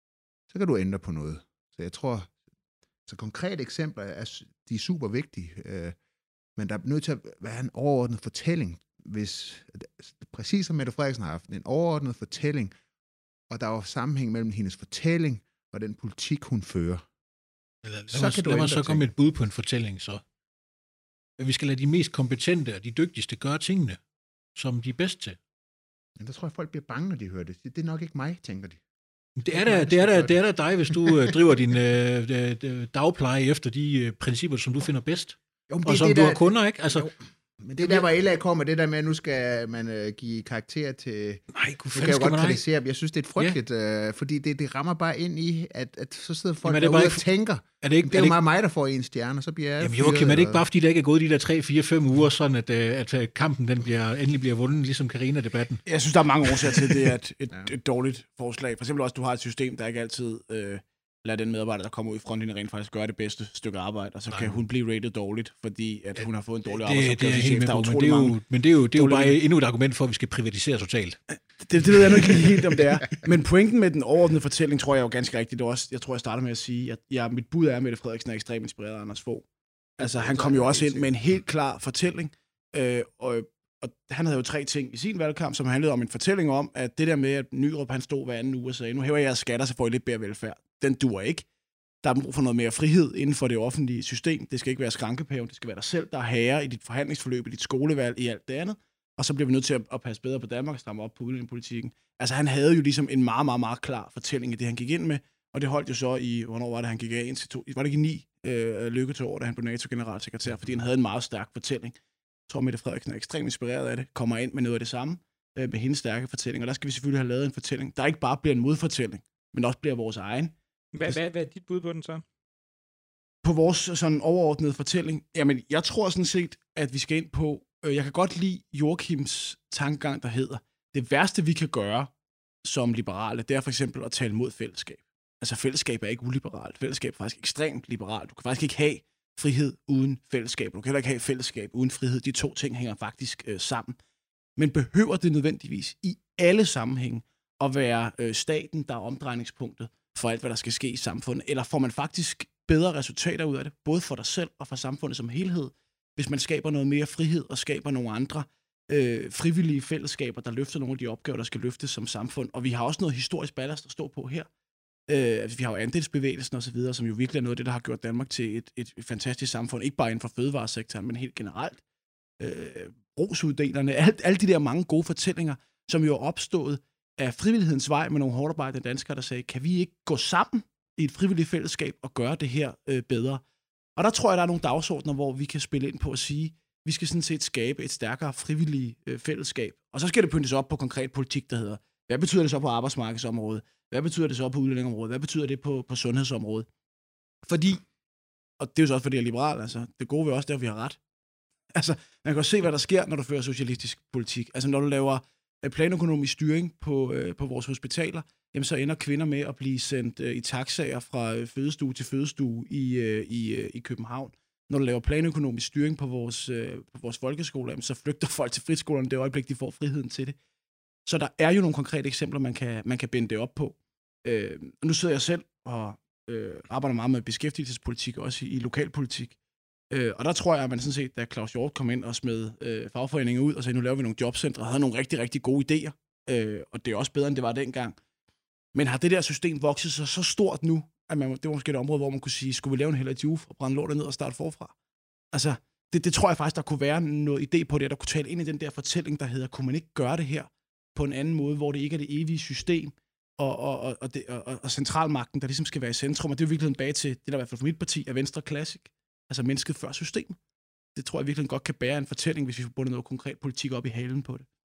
så kan du ændre på noget. Så jeg tror, så konkrete eksempler, er, de er super vigtige. Øh, Men der er nødt til at være en overordnet fortælling, hvis, præcis som Mette Frederiksen har haft, en overordnet fortælling, og der er sammenhæng mellem hendes fortælling og den politik, hun fører. Lad, så lad, kan lad mig så komme med et bud på en fortælling, så. At vi skal lade de mest kompetente og de dygtigste gøre tingene, som de er bedst til. Men der tror jeg, folk bliver bange, når de hører det. Det er nok ikke mig, tænker de. Det er da, det er da, det er da dig, hvis du uh, driver din uh, dagpleje efter de uh, principper, som du finder bedst. Jo, det, og som det, du der, har kunder, ikke? Altså, jo, men det der, hvor L A kommer, det der med, at nu skal man øh, give karakter til... Nej, kunne kan jeg jo godt kritisere, jeg synes, det er frygteligt, ja. øh, fordi det, det rammer bare ind i, at, at så sidder folk derude og tænker, er det, ikke, det er, er jo meget mig, der får en stjerne, og så bliver jeg... Jamen jo, okay, men det ikke bare, fordi der ikke er gået de der tre, fire, fem uger, sådan at, at kampen den bliver, endelig bliver vundet, ligesom Carina-debatten? Jeg synes, der er mange årsager til, det er et, et, ja. et dårligt forslag. For eksempel også, du har et system, der ikke altid... Øh, lad den medarbejder, der kommer ud i frontlinjen, rent faktisk gøre det bedste stykke arbejde, og så kan Nej. hun blive rated dårligt, fordi at hun har fået en dårlig arbejdsopgave. Det, det, det er jo, men det er jo, det er jo bare endnu et argument for, at vi skal privatisere totalt. Det, det ved jeg nu ikke helt, om det er. Men pointen med den overordnede fortælling, tror jeg jo ganske rigtigt. Det også, jeg tror, jeg starter med at sige, at ja, mit bud er, at Mette Frederiksen er ekstremt inspireret af Anders Fogh. Altså, han kom jo også ind med en helt klar fortælling, øh, og, og han havde jo tre ting i sin valgkamp, som handlede om en fortælling om, at det der med, at Nyrup, han stod hver anden uge og sagde, nu hæver jeg skatter, så får I lidt bedre velfærd. Den duer ikke. Der er brug for noget mere frihed inden for det offentlige system. Det skal ikke være skrankepaven, det skal være dig selv, der er herre i dit forhandlingsforløb, i dit skolevalg, i alt det andet. Og så bliver vi nødt til at passe bedre på Danmark og stramme op på udlændingepolitikken. Altså han havde jo ligesom en meget, meget, meget klar fortælling i det, han gik ind med, og det holdt jo så i, hvornår var det, han gik af ind til to, var det ikke ni øh, lykke til år, da han blev NATO-generalsekretær, fordi han havde en meget stærk fortælling. Jeg tror, Mette Frederiksen er ekstremt inspireret af det, kommer ind med noget af det samme, øh, med hendes stærke fortælling, og der skal vi selvfølgelig have lavet en fortælling, der ikke bare bliver en modfortælling, men også bliver vores egen. Hvad, hvad, hvad er dit bud på den så? På vores sådan overordnede fortælling? Jamen, jeg tror sådan set, at vi skal ind på... Øh, jeg kan godt lide Joachims tankegang, der hedder, det værste, vi kan gøre som liberale, det er for eksempel at tale mod fællesskab. Altså, fællesskab er ikke uliberalt. Fællesskab er faktisk ekstremt liberalt. Du kan faktisk ikke have frihed uden fællesskab. Du kan heller ikke have fællesskab uden frihed. De to ting hænger faktisk øh, sammen. Men behøver det nødvendigvis i alle sammenhænge at være øh, staten, der er omdrejningspunktet for alt, hvad der skal ske i samfundet? Eller får man faktisk bedre resultater ud af det, både for dig selv og for samfundet som helhed, hvis man skaber noget mere frihed og skaber nogle andre øh, frivillige fællesskaber, der løfter nogle af de opgaver, der skal løftes som samfund. Og vi har også noget historisk ballast at stå på her. Øh, altså, vi har jo andelsbevægelsen osv., som jo virkelig er noget af det, der har gjort Danmark til et, et, et fantastisk samfund, ikke bare inden for fødevaresektoren, men helt generelt. Øh, brugsuddelerne, alt, alle de der mange gode fortællinger, som jo er opstået af frivillighedens vej med nogle hårdarbejdende danskere, der sagde, kan vi ikke gå sammen i et frivilligt fællesskab og gøre det her øh, bedre? Og der tror jeg, der er nogle dagsordner, hvor vi kan spille ind på at sige, vi skal sådan set skabe et stærkere frivilligt øh, fællesskab. Og så skal det pyntes op på konkret politik, der hedder, hvad betyder det så på arbejdsmarkedsområdet? Hvad betyder det så på udlændingområdet? Hvad betyder det på, på sundhedsområdet? Fordi, og det er jo så også, fordi jeg er liberal, altså, det gode ved også, det er, at vi har ret. Altså, man kan se, hvad der sker, når du fører socialistisk politik. Altså, når du laver planøkonomisk styring på, øh, på vores hospitaler, jamen, så ender kvinder med at blive sendt øh, i taxaer fra øh, fødestue til fødestue i, øh, i, øh, i København. Når du laver planøkonomisk styring på vores, øh, på vores folkeskoler, jamen, så flygter folk til friskolerne det øjeblik, de får friheden til det. Så der er jo nogle konkrete eksempler, man kan, man kan binde det op på. Øh, nu sidder jeg selv og øh, arbejder meget med beskæftigelsespolitik, også i, i lokalpolitik. Øh, og der tror jeg, at man sådan set, da Claus Hjort kom ind og smed øh, fagforeninger ud og sagde, nu laver vi nogle jobcentre, og havde nogle rigtig, rigtig gode idéer. Øh, og det er også bedre, end det var dengang. Men har det der system vokset sig så stort nu, at man, det var måske et område, hvor man kunne sige, skulle vi lave en Hella Juf og brænde lortet ned og starte forfra? Altså, det, det tror jeg faktisk, der kunne være noget idé på det, der kunne tale ind i den der fortælling, der hedder, kunne man ikke gøre det her på en anden måde, hvor det ikke er det evige system, og, og, og, og, det, og, og centralmagten, der ligesom skal være i centrum. Og det er jo virkelig bag til, det der i hvert fald for mit parti, er Venstre Classic. Altså mennesket før systemet. Det tror jeg virkelig godt kan bære en fortælling, hvis vi får bundet noget konkret politik op i halen på det.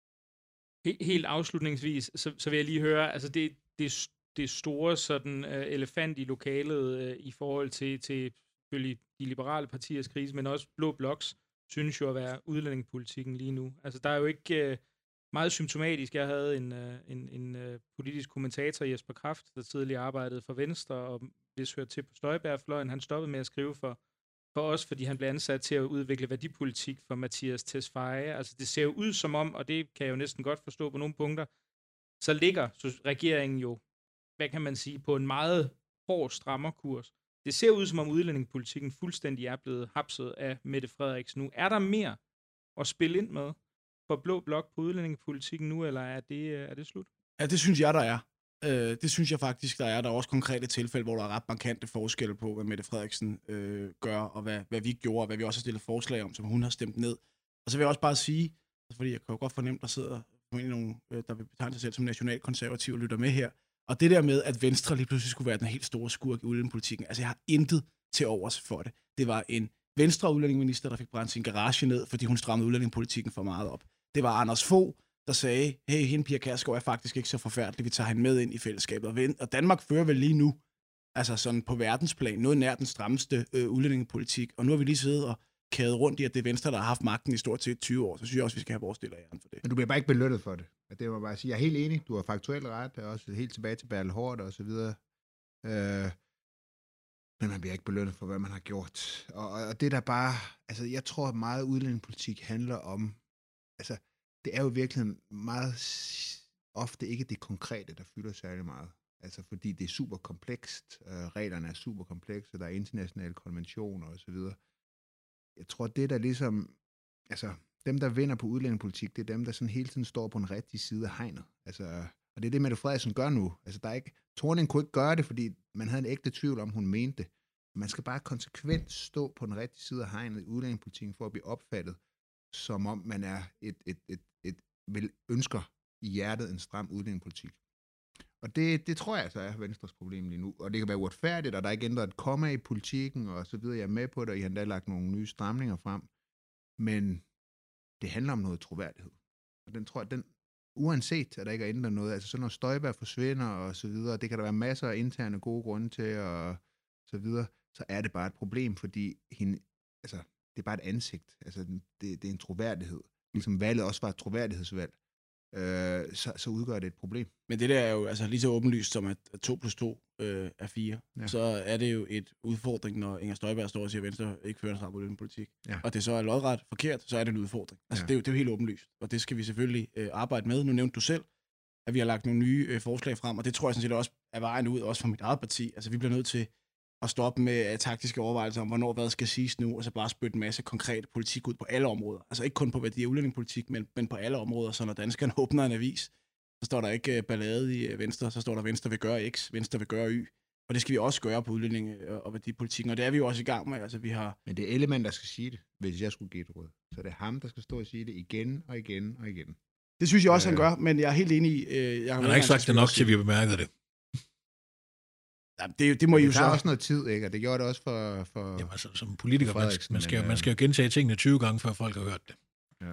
Helt afslutningsvis, så, så vil jeg lige høre, altså det, det, det store sådan, uh, elefant i lokalet uh, i forhold til, til selvfølgelig de liberale partiers krise, men også Blå Bloks, synes jo at være udlændingepolitikken lige nu. Altså der er jo ikke uh, meget symptomatisk. Jeg havde en, uh, en, en uh, politisk kommentator, Jesper Kraft, der tidligere arbejdede for Venstre, og hvis hørte til på Støjberg-fløjen, han stoppede med at skrive for for os, fordi han blev ansat til at udvikle værdipolitik for Mathias Tesfaye. Altså det ser jo ud som om, og det kan jeg jo næsten godt forstå på nogle punkter, så ligger regeringen jo, hvad kan man sige, på en meget hård strammerkurs. Det ser ud som om udlændingepolitikken fuldstændig er blevet hapset af Mette Frederiksen nu. Er der mere at spille ind med for Blå Blok på udlændingepolitikken nu, eller er det, er det slut? Ja, det synes jeg, der er. Øh, det synes jeg faktisk, der er. Der er også konkrete tilfælde, hvor der er ret markante forskelle på, hvad Mette Frederiksen øh, gør, og hvad, hvad vi gjorde, og hvad vi også har stillet forslag om, som hun har stemt ned. Og så vil jeg også bare sige, fordi jeg kan jo godt fornemme, der sidder nogle, der vil betegne sig selv som nationalkonservative og lytter med her, og det der med, at Venstre lige pludselig skulle være den helt store skurk i udlændingepolitikken, altså jeg har intet til overs for det. Det var en Venstre udlændingeminister, der fik brændt sin garage ned, fordi hun strammede udlændingepolitikken for meget op. Det var Anders Fogh, der sagde, hey, hende Pia Kjærsgaard er faktisk ikke så forfærdelig, vi tager hende med ind i fællesskabet. Og Danmark fører vel lige nu, altså sådan på verdensplan, noget nær den strammeste øh, udlændingepolitik, og nu har vi lige siddet og kædet rundt i, at det er Venstre, der har haft magten i stort set tyve år, så synes jeg også, vi skal have vores del af æren for det. Men du bliver bare ikke belønnet for det. Det må bare sige, jeg er helt enig, du har faktuelt ret, og også helt tilbage til Bertel Haarder og så videre. Øh, men man bliver ikke belønnet for, hvad man har gjort. Og, og det der bare, altså jeg tror meget udlændingepolitik handler om, altså det er jo virkelig meget ofte ikke det konkrete, der fylder særlig meget. Altså fordi det er super komplekst, øh, reglerne er super komplekse, der er internationale konventioner osv. Jeg tror, det der ligesom, altså dem, der vinder på udlændingepolitik, det er dem, der sådan hele tiden står på en rigtig side af hegnet. Altså, og det er det, Mette Frederiksen gør nu. Altså der er ikke, Thorning kunne ikke gøre det, fordi man havde en ægte tvivl om, hun mente det. Man skal bare konsekvent stå på den rigtige side af hegnet i udlændingepolitikken for at blive opfattet, som om man er et, et, et, et vel ønsker i hjertet en stram udlændingepolitik. Og det, det tror jeg altså er Venstres problem lige nu. Og det kan være uretfærdigt, og der er ikke ændret et komma i politikken, og så videre. Jeg er med på det, og I har endda lagt nogle nye stramninger frem. Men det handler om noget troværdighed. Og den tror jeg, den, uanset at der ikke er ændret noget, altså så når Støjberg forsvinder og så videre, det kan der være masser af interne gode grunde til, og så videre, så er det bare et problem, fordi hende, altså, det er bare et ansigt. Altså, det, det er en troværdighed. Ligesom valget også var et troværdighedsvalg, øh, så, så udgør det et problem. Men det der er jo altså lige så åbenlyst som, at to plus to øh, er fire. Ja. Så er det jo et udfordring, når Inger Støjberg står og siger, at Venstre ikke fører en stram udlændingepolitik. Ja. Og det så er lodret forkert, så er det en udfordring. Altså, ja. det, er jo, det er jo helt åbenlyst, og det skal vi selvfølgelig øh, arbejde med. Nu nævnte du selv, at vi har lagt nogle nye øh, forslag frem, og det tror jeg sådan set også er vejen ud, også for mit eget parti. Altså, vi bliver nødt til at stoppe med uh, taktiske overvejelser om, hvornår hvad skal siges nu, og så bare spytte en masse konkret politik ud på alle områder. Altså ikke kun på værdi- og udlændingepolitik, men, men på alle områder, så når danskerne åbner en avis, så står der ikke uh, ballade i uh, Venstre, så står der Venstre vil gøre X, Venstre vil gøre Y. Og det skal vi også gøre på udlændinge- og værdipolitikken, og det er vi jo også i gang med. Altså, vi har... Men det er Ellemann, der skal sige det, hvis jeg skulle give et råd. Så det er ham, der skal stå og sige det igen og igen og igen. Det synes jeg også, øh... han gør, men jeg er helt enig i... Øh, jeg han har ikke sagt det nok til, vi har bemærket det. Ja, det, det må I jo så... Det tager også noget tid, ikke? Og det gjorde det også for... for Jamen altså, som politiker, man, man, skal, men, man skal jo gentage tingene tyve gange, før folk har hørt det. Ja.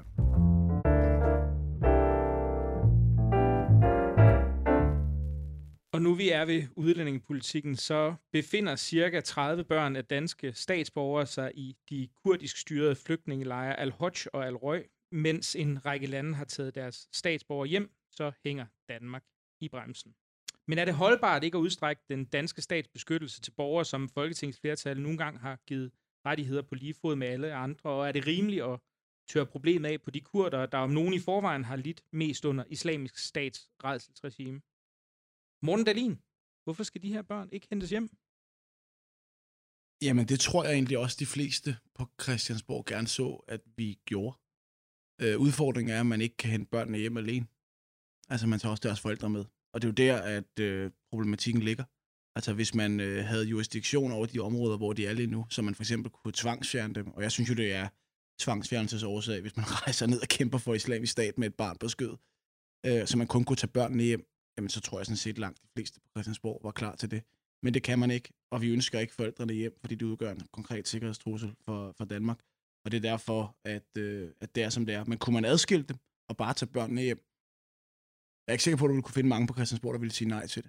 Og nu vi er ved udlændingepolitikken, så befinder cirka tredive børn af danske statsborgere sig i de kurdisk styrede flygtningelejre Al-Hoj og Al-Roj, mens en række lande har taget deres statsborgere hjem, så hænger Danmark i bremsen. Men er det holdbart ikke at udstrække den danske statsbeskyttelse til borgere, som Folketingets flertal nogle gange har givet rettigheder på lige fod med alle andre, og er det rimeligt at tørre problemet af på de kurder, der om nogen i forvejen har lidt mest under islamisk stats rædselsregime? Morten Dahlin, hvorfor skal de her børn ikke hentes hjem? Jamen, det tror jeg egentlig også, de fleste på Christiansborg gerne så, at vi gjorde. Øh, udfordringen er, at man ikke kan hente børnene hjem alene. Altså, man tager også deres forældre med. Og det er jo der, at øh, problematikken ligger. Altså, hvis man øh, havde jurisdiktion over de områder, hvor de er lige nu, så man for eksempel kunne tvangsfjerne dem. Og jeg synes jo, det er tvangsfjernelsesårsag, hvis man rejser ned og kæmper for islamisk stat med et barn på skødet. Øh, så man kun kunne tage børnene hjem. Jamen, så tror jeg sådan set langt de fleste på Christiansborg var klar til det. Men det kan man ikke, og vi ønsker ikke forældrene hjem, fordi det udgør en konkret sikkerhedstrussel for, for Danmark. Og det er derfor, at, øh, at det er, som det er. Men kunne man adskille dem og bare tage børnene hjem? Jeg er ikke sikker på, at du ville kunne finde mange på Christiansborg, der ville sige nej til det.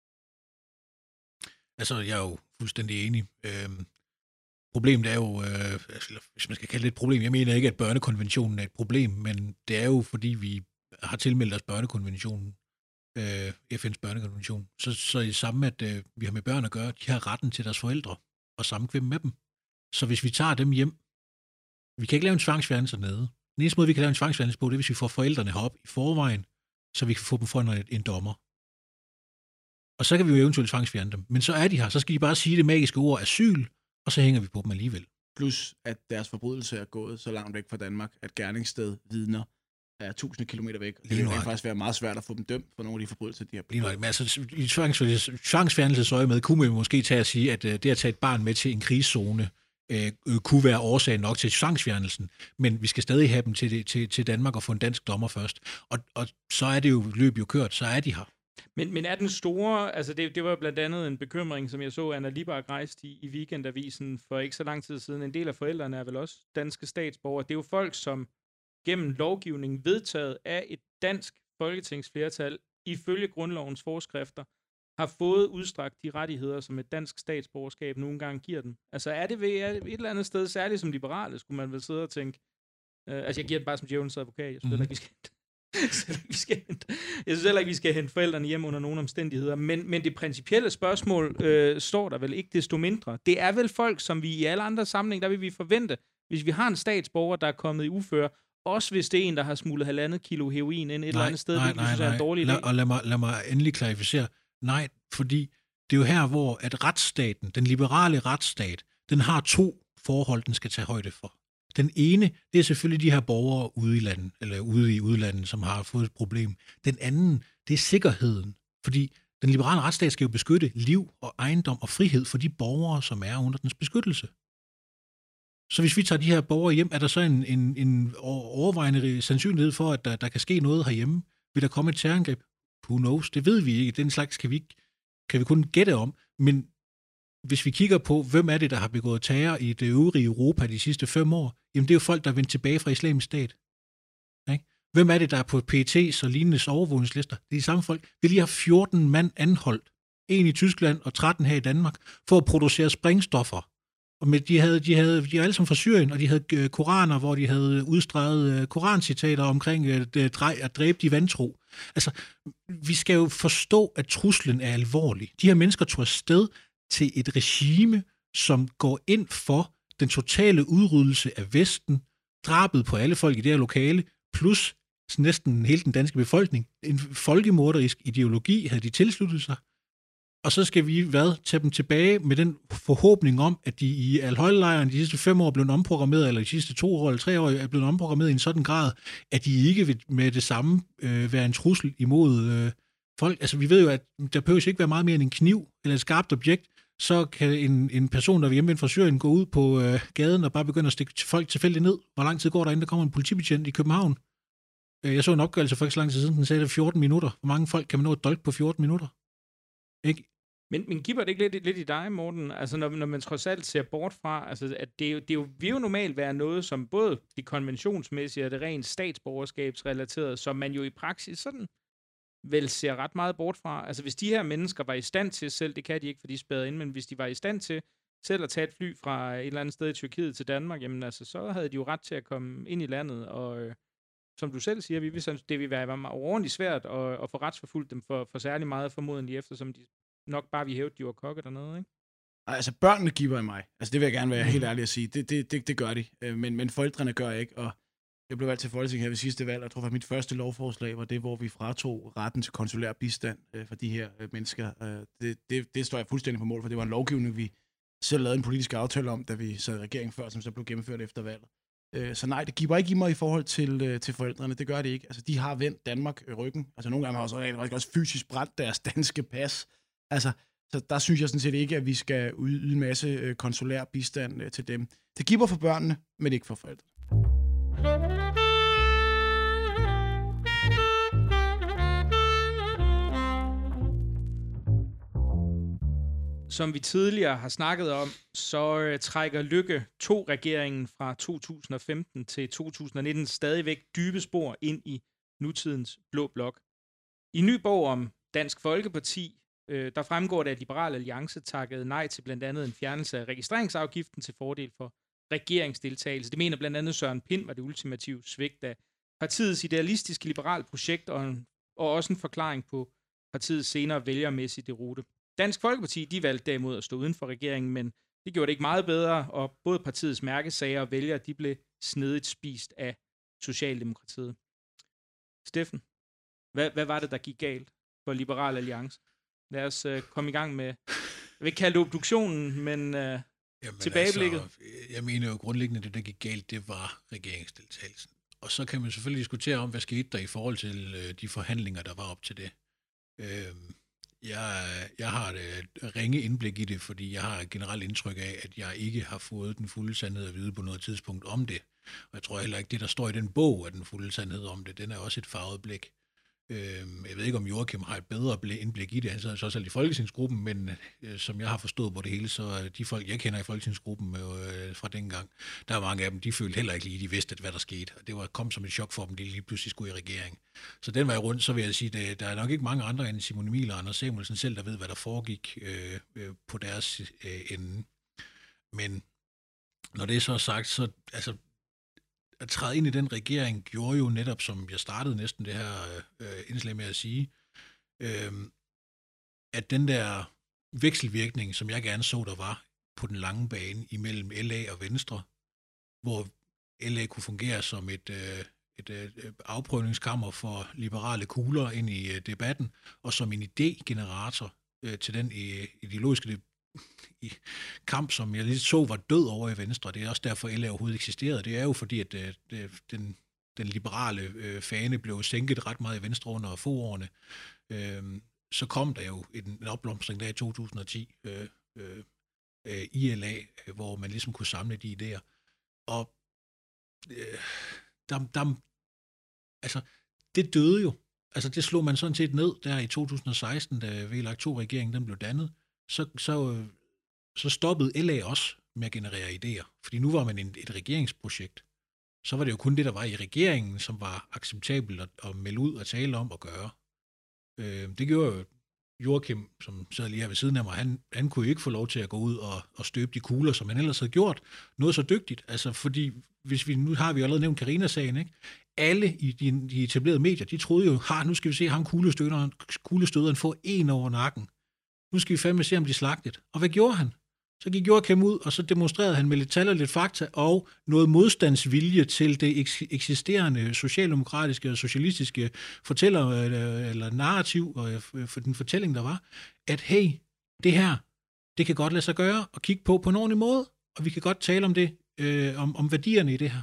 Altså, jeg er jo fuldstændig enig. Øhm, problemet er jo, øh, hvis man skal kalde det et problem, jeg mener ikke, at børnekonventionen er et problem, men det er jo, fordi vi har tilmeldt os børnekonventionen, øh, F N's børnekonvention, så, så er det samme, at øh, vi har med børn at gøre, de har retten til deres forældre, og sammenkvem med dem. Så hvis vi tager dem hjem, vi kan ikke lave en tvangsfjernelse dernede. Den eneste måde, vi kan lave en tvangsfjernelse på, det er, hvis vi får forældrene herop i forvejen, så vi kan få dem for en, en dommer. Og så kan vi jo eventuelt tvangsfjerne dem. Men så er de her, så skal de bare sige det magiske ord asyl, og så hænger vi på dem alligevel. Plus, at deres forbrydelse er gået så langt væk fra Danmark, at gerningssted vidner er tusinde kilometer væk. Det vil faktisk være meget svært at få dem dømt for nogle af de forbrydelser, de har begået. Men altså, i tvangsfjernelsesøje med, kunne man måske tage at sige, at det at tage et barn med til en krigszone, øh, kunne være årsagen nok til tvangsfjernelsen, men vi skal stadig have dem til, til, til Danmark og få en dansk dommer først. Og, og så er det jo løb jo kørt, så er de her. Men, men er den store, altså det, det var blandt andet en bekymring, som jeg så, Anna Libak rejste i, i Weekendavisen for ikke så lang tid siden. En del af forældrene er vel også danske statsborgere. Det er jo folk, som gennem lovgivning vedtaget af et dansk folketingsflertal ifølge grundlovens forskrifter har fået udstrakt de rettigheder, som et dansk statsborgerskab nogle gange giver dem. Altså er det ved et eller andet sted, særligt som liberale, skulle man vel sidde og tænke, øh, altså jeg giver den bare som djævelens advokat, jeg synes heller ikke, vi skal vi skal hente. Jeg synes heller ikke, vi skal hente forældrene hjem under nogen omstændigheder. Men, men det principielle spørgsmål øh, står der vel ikke desto mindre. Det er vel folk, som vi i alle andre sammenhæng, der vil vi forvente, hvis vi har en statsborger, der er kommet i uføre, også hvis det er en, der har smuglet halvandet kilo heroin ind et nej, eller andet sted, nej, det synes jeg er en dårlig idé. Lad, og lad mig, lad mig endelig klarificere. Nej, fordi det er jo her, hvor at retsstaten, den liberale retsstat, den har to forhold, den skal tage højde for. Den ene, det er selvfølgelig de her borgere ude i landet, eller ude i udlandet, som har fået et problem. Den anden, det er sikkerheden. Fordi den liberale retsstat skal jo beskytte liv og ejendom og frihed for de borgere, som er under dens beskyttelse. Så hvis vi tager de her borgere hjem, er der så en, en, en overvejende sandsynlighed for, at der, der kan ske noget herhjemme? Vil der komme et terrorangreb? Who knows? Det ved vi ikke. Den slags kan vi, ikke, kan vi kun gætte om. Men hvis vi kigger på, hvem er det, der har begået terror i det øvrige Europa de sidste fem år, jamen det er jo folk, der er vendt tilbage fra islamisk stat. Okay? Hvem er det, der er på P E T's og lignende overvågningslister? Det er de samme folk. Vi lige har fjorten mand anholdt. En i Tyskland og tretten her i Danmark, for at producere sprængstoffer. Og med, de, havde, de, havde, de er alle sammen fra Syrien, og de havde koraner, hvor de havde udstreget korancitater omkring at dræbe de vantro. Altså, vi skal jo forstå, at truslen er alvorlig. De her mennesker tog afsted til et regime, som går ind for den totale udryddelse af Vesten, drabet på alle folk i det her lokale, plus næsten hele den danske befolkning. En folkemorderisk ideologi havde de tilsluttet sig. og så skal vi, hvad, tage dem tilbage med den forhåbning om, at de i Al-Hol-lejren de sidste fem år er blevet omprogrammeret, eller de sidste to år eller tre år er blevet omprogrammeret i en sådan grad, at de ikke vil med det samme øh, være en trussel imod øh, folk. Altså, vi ved jo, at der behøver ikke være meget mere end en kniv eller et skarpt objekt, så kan en, en person, der er hjemme fra Syrien, gå ud på øh, gaden og bare begynde at stikke folk tilfældigt ned. Hvor lang tid går der, inden der kommer en politibetjent i København? Jeg så en opgørelse for ikke så lang tid siden, den sagde det fjorten minutter. Hvor mange folk kan man nå et dolk på fjorten minutter? Ikke? Men, men giver det ikke lidt, lidt i dig, Morten? Altså, når, når man trods alt ser bort fra, altså, at det, er jo, det er jo, vil jo normalt være noget, som både det konventionsmæssige og det rent statsborgerskabsrelaterede, som man jo i praksis sådan vel ser ret meget bort fra. Altså, hvis de her mennesker var i stand til selv, det kan de ikke, for de er spærret ind, men hvis de var i stand til selv at tage et fly fra et eller andet sted i Tyrkiet til Danmark, jamen altså, så havde de jo ret til at komme ind i landet, og øh, som du selv siger, vi vil, det vil være overordentligt svært at, at få retsforfulgt dem for, for særlig meget formodentlig, eftersom de nok bare vil hæve, at de var kokke dernede, ikke? Altså, børnene giver i mig. Altså, det vil jeg gerne være helt ærlig at sige. Det, det, det, det gør de. Men, men forældrene gør ikke, og jeg blev valgt til Folketinget her ved sidste valg, og jeg tror, at mit første lovforslag var det, hvor vi fratog retten til konsulær bistand øh, for de her øh, mennesker. Øh, det, det, det står jeg fuldstændig på mål for. Det var en lovgivning, vi selv lavede en politisk aftale om, da vi sad i regeringen før, som så blev gennemført efter valget. Øh, så nej, det giver ikke i mig i forhold til, øh, til forældrene. Det gør det ikke. Altså, de har vendt Danmark øh, ryggen. Altså, nogle gange har også, også, også fysisk brændt deres danske pas. Altså, så der synes jeg sådan set ikke, at vi skal yde en masse øh, konsulær bistand øh, til dem. Det giver for børnene, men ikke for forældrene. Som vi tidligere har snakket om, så øh, trækker Løkke to-regeringen fra to tusind og femten til to tusind og nitten stadigvæk dybe spor ind i nutidens blå blok. I en ny bog om Dansk Folkeparti, øh, der fremgår det, at Liberal Alliance takkede nej til blandt andet en fjernelse af registreringsafgiften til fordel for regeringsdeltagelse. Det mener blandt andet Søren Pind var det ultimative svigt af partiets idealistiske liberale projekt, og, en, og også en forklaring på partiets senere vælgermæssige derute. Dansk Folkeparti, de valgte derimod at stå uden for regeringen, men det gjorde det ikke meget bedre, og både partiets mærkesager og vælgere, de blev snedigt spist af Socialdemokratiet. Steffen, hvad, hvad var det, der gik galt for Liberal Alliance? Lad os uh, komme i gang med, jeg vil ikke kalde det obduktionen, men uh, Jamen tilbageblikket. Altså, jeg mener jo grundlæggende, at det, der gik galt, det var regeringsdeltagelsen. Og så kan man selvfølgelig diskutere om, hvad skete der i forhold til uh, de forhandlinger, der var op til det. Uh, Jeg, jeg har et ringe indblik i det, fordi jeg har et generelt indtryk af, at jeg ikke har fået den fulde sandhed at vide på noget tidspunkt om det. Og jeg tror heller ikke, det der står i den bog, er den fulde sandhed om det. Den er også et farvet blik. Jeg ved ikke, om Joachim har et bedre indblik i det. Han sidder så også i folketingsgruppen, men som jeg har forstået på det hele, så er de folk, jeg kender i folketingsgruppen fra dengang, der er mange af dem, de følte heller ikke lige, de vidste, hvad der skete. Og det var kom som et chok for dem, de lige pludselig skulle i regering. Så den vej rundt, så vil jeg sige, at der er nok ikke mange andre end Simon Emil og Anders Samuelsen selv, der ved, hvad der foregik øh, øh, på deres øh, ende. Men når det er så sagt, så altså, at træde ind i den regering gjorde jo netop, som jeg startede næsten det her øh, indslag med at sige, øh, at den der vekselvirkning, som jeg gerne så, der var på den lange bane imellem L A og Venstre, hvor L A kunne fungere som et, øh, et øh, afprøvningskammer for liberale kugler ind i øh, debatten, og som en idégenerator øh, til den øh, ideologiske i kamp, som jeg lidt så var død over i Venstre. Det er også derfor, L A overhovedet eksisterede. Det er jo fordi, at øh, den, den liberale øh, fane blev sænket ret meget i Venstre under få årene. Øh, så kom der jo en, en opblomstring der i to tusind og ti øh, øh, i L A, hvor man ligesom kunne samle de idéer. Og øh, der, der, altså, det døde jo. Altså, det slog man sådan set ned der i to tusind og seksten, da V L A K to-regeringen den blev dannet. Så, så, så stoppede L A også med at generere idéer. Fordi nu var man en, et regeringsprojekt. Så var det jo kun det, der var i regeringen, som var acceptabelt at, at melde ud og tale om og gøre. Øh, det gjorde jo Joachim, som sad lige her ved siden af mig, han, han kunne jo ikke få lov til at gå ud og, og støbe de kugler, som han ellers havde gjort. Noget så dygtigt. Altså, fordi hvis vi, nu har vi allerede nævnt Carina-sagen, ikke? Alle i de, de etablerede medier, de troede jo, ha, nu skal vi se ham kuglestøderen, kuglestøderen få en over nakken. Nu skal vi fandme se, om de slagtet. Og hvad gjorde han? Så gik Joachim ud, og så demonstrerede han med lidt tal og lidt fakta, og noget modstandsvilje til det eksisterende socialdemokratiske og socialistiske fortæller, eller narrativ, og for den fortælling, der var, at hey, det her, det kan godt lade sig gøre og kigge på på en ordentlig måde, og vi kan godt tale om det, øh, om, om værdierne i det her.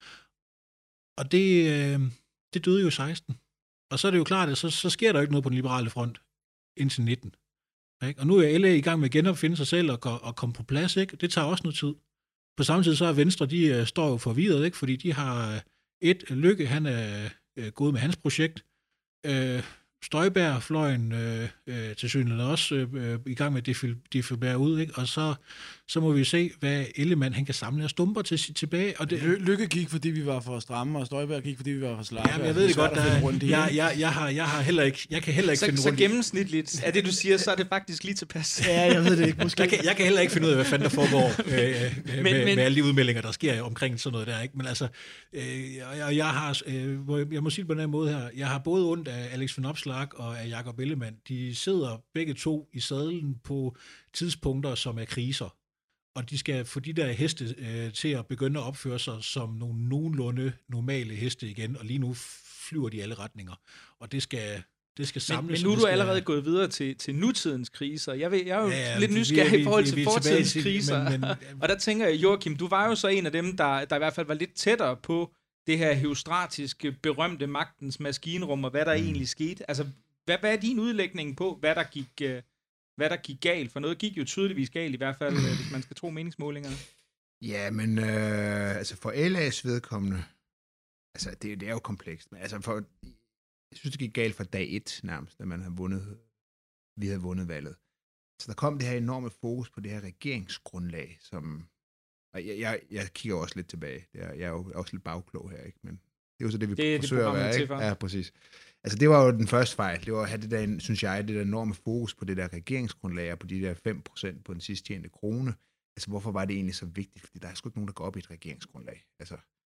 Og det, øh, det døde jo seksten. Og så er det jo klart, at så, så sker der jo ikke noget på den liberale front indtil nitten. Ikke? Og nu er L A i gang med at genopfinde sig selv og, og komme på plads. Ikke? Det tager også noget tid. På samme tid så er Venstre, de uh, står jo forvirret, ikke? Fordi de har uh, et, Lykke, han er uh, gået med hans projekt. Uh, Støjberg-fløjen øh, øh, til synligheden også øh, i gang med at defibere ud, ikke? Og så, så må vi se, hvad Ellemann han kan samle af stumper til tilbage. Og det, Ly- Lykke gik, fordi vi var for stramme, og Støjberg gik, fordi vi var for slappe. Ja, jeg ved det godt, der, jeg, jeg, jeg, jeg, har, jeg, har heller ikke, jeg kan heller ikke så, finde så rundt. Så gennemsnitligt, er det du siger, så er det faktisk lige tilpas. Ja, jeg ved det ikke. Måske. Jeg, kan, jeg kan heller ikke finde ud af, hvad fanden der foregår øh, øh, men, med, men, med alle de udmeldinger, der sker omkring sådan noget der. Ikke? Men altså, øh, jeg, jeg har, øh, jeg må sige det på den her måde her, jeg har både ondt af Alex von Opslark og af Jakob Ellemann. De sidder begge to i sadlen på tidspunkter, som er kriser. Og de skal få de der heste øh, til at begynde at opføre sig som nogle nogenlunde normale heste igen, og lige nu flyver de i alle retninger. Og det skal, det skal samles. Men, men nu er du skal... allerede gået videre til, til nutidens kriser. Jeg, ved, jeg er jo ja, ja, lidt vi, nysgerrig vi, i forhold til vi, vi fortidens til, kriser. Men, men, og der tænker jeg, Joachim, du var jo så en af dem, der, der i hvert fald var lidt tættere på det her heostratiske, berømte magtens maskinrum, og hvad der mm. egentlig skete. Altså, hvad, hvad er din udlægning på, hvad der gik... Øh, hvad der gik galt, for noget gik jo tydeligvis galt, i hvert fald, hvis man skal tro meningsmålingerne. Ja, men øh, altså for L A's vedkommende, altså det, det er jo komplekst, men altså for, jeg synes, det gik galt fra dag et nærmest, da man havde vundet, vi havde vundet valget. Så der kom det her enorme fokus på det her regeringsgrundlag, som, og jeg, jeg, jeg kigger også lidt tilbage, jeg, jeg er jo også lidt bagklog her, ikke, men det er jo så det, vi det, forsøger det at være, ikke? Ja, præcis. Altså, det var jo den første fejl. Det var at have det der, synes jeg, det der enorme fokus på det der regeringsgrundlag og på de der fem procent på den sidst tjente krone. Altså, hvorfor var det egentlig så vigtigt? Fordi der er sgu ikke nogen, der går op i et regeringsgrundlag. Altså,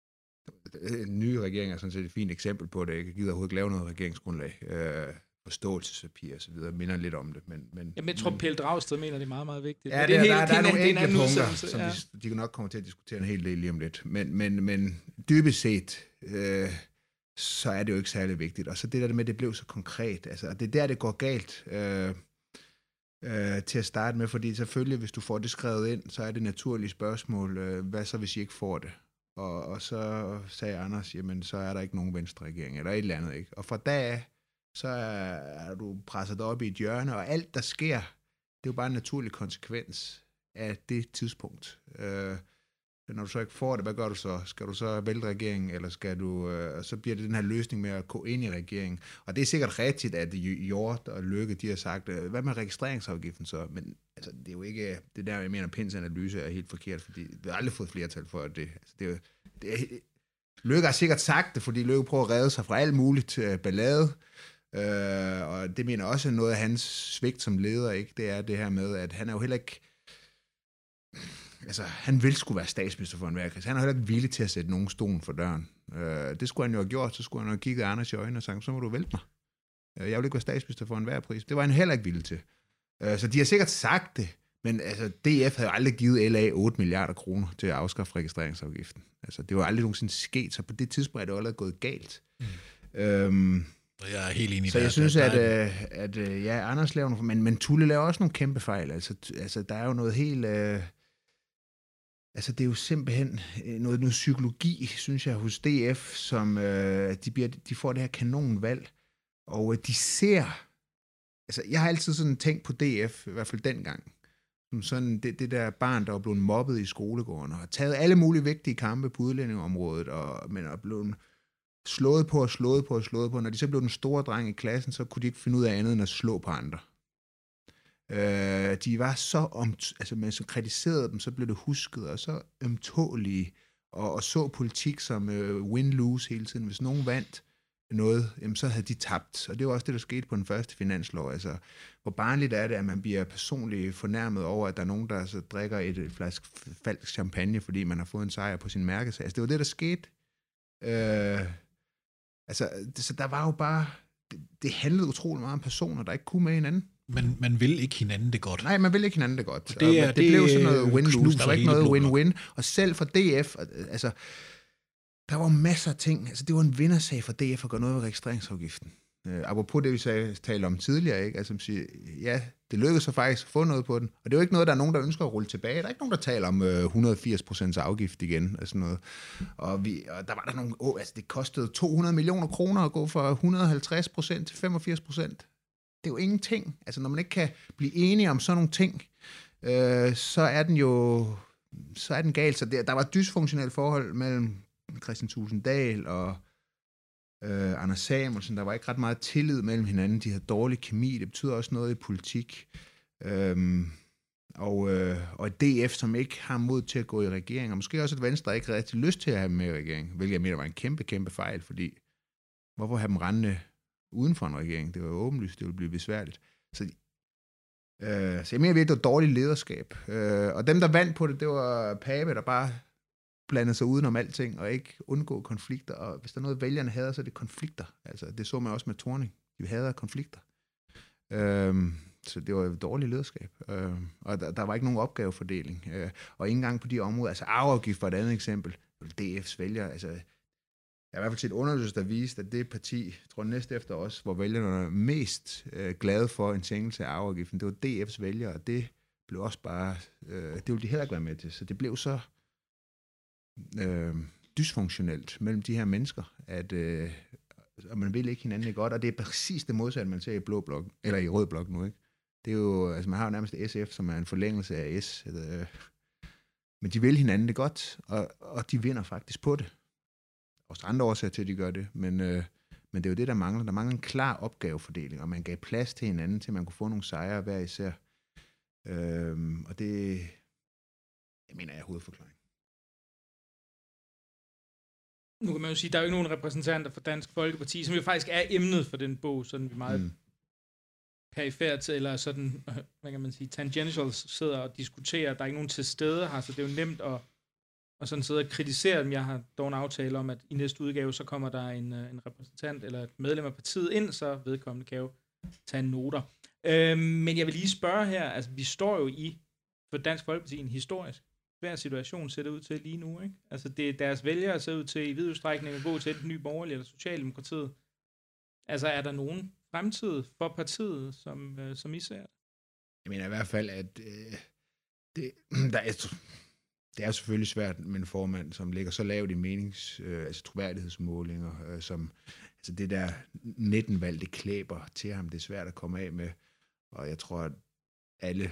en ny regering er sådan set et fint eksempel på det. Jeg gider overhovedet ikke lave noget regeringsgrundlag. Øh, forståelsespapir og så videre. Minder lidt om det, men... men Jamen, jeg tror, Pelle Dragsted mener, det er meget, meget vigtigt. Ja, det, det, er der, helt, der, der er nogle enkelte punkter, som ja. de, de nok kommer til at diskutere en hel del lige om lidt. Men, men, men dybest set... Øh, så er det jo ikke særlig vigtigt. Og så det der med, at det blev så konkret. Altså, og det er der, det går galt øh, øh, til at starte med, fordi selvfølgelig, hvis du får det skrevet ind, så er det naturlige spørgsmål, øh, hvad så, hvis I ikke får det? Og, og så sagde Anders, jamen, så er der ikke nogen venstre regering, eller et eller andet, ikke? Og fra dag af, så er, er du presset op i et hjørne, og alt, der sker, det er jo bare en naturlig konsekvens af det tidspunkt. Øh, Når du så ikke får det, hvad gør du så? Skal du så vælte regeringen, eller skal du, øh, så bliver det den her løsning med at gå ind i regeringen. Og det er sikkert rigtigt, at Hjort og Lykke, de har sagt, øh, hvad med registreringsafgiften så? Men altså, det er jo ikke, det der, jeg mener, Pins analyse er helt forkert, fordi vi har aldrig fået flertal for det. Altså, det, er jo, det er, Lykke har sikkert sagt det, fordi Lykke prøver at redde sig fra alt muligt øh, ballade. Øh, og det mener også noget af hans svigt som leder, ikke? Det er det her med, at han er jo heller ikke... Altså, han vil skulle være statsminister for enhver krise. Han er heller ikke villig til at sætte nogen stolen for døren. Øh, det skulle han jo have gjort. Så skulle han have kigget Anders i øjnene og sagt, så må du vælte mig. Øh, jeg vil ikke være statsminister for enhver pris. Det var han heller ikke villig til. Øh, så de har sikkert sagt det, men altså, D F havde jo aldrig givet L A otte milliarder kroner til at afskaffe registreringsafgiften. Altså, det var aldrig nogensinde sket, så på det tidspunkt er det jo allerede gået galt. Mm. Øhm, jeg er helt enig. Så jeg synes, at, at, at, at ja, Anders laver nogle... Men, men Tulle laver også nogle kæmpe fejl. Altså, altså der er jo noget helt... Øh, Altså, det er jo simpelthen noget, noget psykologi, synes jeg, hos D F, som øh, de, bliver, de får det her kanonvalg, og øh, de ser... Altså, jeg har altid sådan tænkt på D F, i hvert fald dengang, som sådan det, det der barn, der var blevet mobbet i skolegården, og har taget alle mulige vigtige kampe på udlændingeområdet, og, men er blevet slået på og slået på og slået på. Når de så blev den store dreng i klassen, så kunne de ikke finde ud af andet end at slå på andre. Øh, de var så om, altså man så kritiserede dem, så blev det husket, og så ømtålige, og, og så politik som øh, win-lose hele tiden. Hvis nogen vandt noget, jamen, så havde de tabt. Og det var også det, der skete på den første finanslov. Altså, hvor barnligt er det, at man bliver personligt fornærmet over, at der er nogen, der så drikker et flaske falsk champagne, fordi man har fået en sejr på sin mærkesag. Altså, det var det, der skete. Øh, altså, det, så der var jo bare... Det, det handlede utrolig meget om personer, der ikke kunne med hinanden. Men man vil ikke hinanden det godt. Nej, man vil ikke hinanden det godt. Og det, er, det, det blev sådan noget win-lose. Der var ikke noget win-win. Og selv for D F, altså, der var masser af ting. Altså, det var en vindersag for D F at gøre noget ved registreringsafgiften. Øh, apropos det, vi sagde, talte om tidligere, ikke? Altså, siger, ja, det lykkedes så faktisk at få noget på den. Og det er jo ikke noget, der er nogen, der ønsker at rulle tilbage. Der er ikke nogen, der taler om øh, hundrede og firs procent afgift igen. Og, sådan noget. Og, vi, og der var der nogle... Oh, altså, det kostede to hundrede millioner kroner at gå fra et hundrede og halvtreds procent til femogfirs procent. Det er jo ingenting. Altså, når man ikke kan blive enige om sådan nogle ting, øh, så er den jo... Så er den galt. Så der, der var et dysfunktionelt forhold mellem Kristian Thulesen Dahl og Uh, Anders Samuelsen. Der var ikke ret meget tillid mellem hinanden. De havde dårlig kemi. Det betyder også noget i politik. Um, og, uh, og et D F, som ikke har mod til at gå i regering. Og måske også et Venstre, der ikke har rigtig lyst til at have dem med i regering. Hvilket jeg mener var en kæmpe, kæmpe fejl. Fordi hvorfor have dem rendende uden for en regering? Det var jo åbenlyst. Det ville blive besværligt. Så, uh, så jeg mener virkelig, det var dårligt lederskab. Uh, og dem, der vandt på det, det var Pape, der bare blandede sig udenom alting, og ikke undgå konflikter. Og hvis der er noget, vælgerne hader, så er det konflikter. Altså, det så man også med Thorning. De hader konflikter. Øhm, så det var et dårligt lederskab. Øhm, og der, der var ikke nogen opgavefordeling. Øh, og ikke engang på de områder. Altså, arveafgift var et andet eksempel. D F's vælgere, altså... Jeg har i hvert fald set undersøgelser, der viste, at det parti, jeg tror næste efter os, hvor vælgerne var mest øh, glade for en sænkelse af arveafgiften, det var D F's vælgere, og det blev også bare... Øh, det ville de heller ikke være med til. Så det blev så... Øh, dysfunktionelt mellem de her mennesker, at øh, og man vil ikke hinanden det godt, og det er præcis det modsatte, man ser i blå blok, eller i rød blok nu, ikke? Det er jo, altså man har jo nærmest S F, som er en forlængelse af S, øh, men de vil hinanden det godt, og, og de vinder faktisk på det. Også andre årsager til, at de gør det, men, øh, men det er jo det, der mangler. Der mangler en klar opgavefordeling, og man gav plads til hinanden, til man kunne få nogle sejre hver især. Øh, og det, jeg mener, er hovedforklaring. Nu kan man jo sige, at der er jo ikke nogen repræsentanter for Dansk Folkeparti, som jo faktisk er emnet for den bog, sådan vi meget mm. perifært, eller sådan, hvad kan man sige, tangentials sidder og diskuterer. Der er ikke nogen til stede her, så det er jo nemt at, at sådan sidde og kritisere dem. Jeg har dog en aftale om, at i næste udgave, så kommer der en, en repræsentant eller et medlem af partiet ind, så vedkommende kan jo tage noter. Øhm, men jeg vil lige spørge her, altså vi står jo i, for Dansk Folkeparti, en historisk hver situation ser det ud til lige nu, ikke? Altså, det er deres vælgere ser ud til i vid udstrækning at gå til enten Nye Borgerlige eller Socialdemokratiet. Altså, er der nogen fremtid for partiet, som, øh, som I ser det? Jeg mener i hvert fald, at øh, det, der er, det er selvfølgelig svært med en formand, som ligger så lavt i menings, øh, altså troværdighedsmålinger, øh, som altså det der nitten valg, det klæber til ham, det er svært at komme af med, og jeg tror, at alle,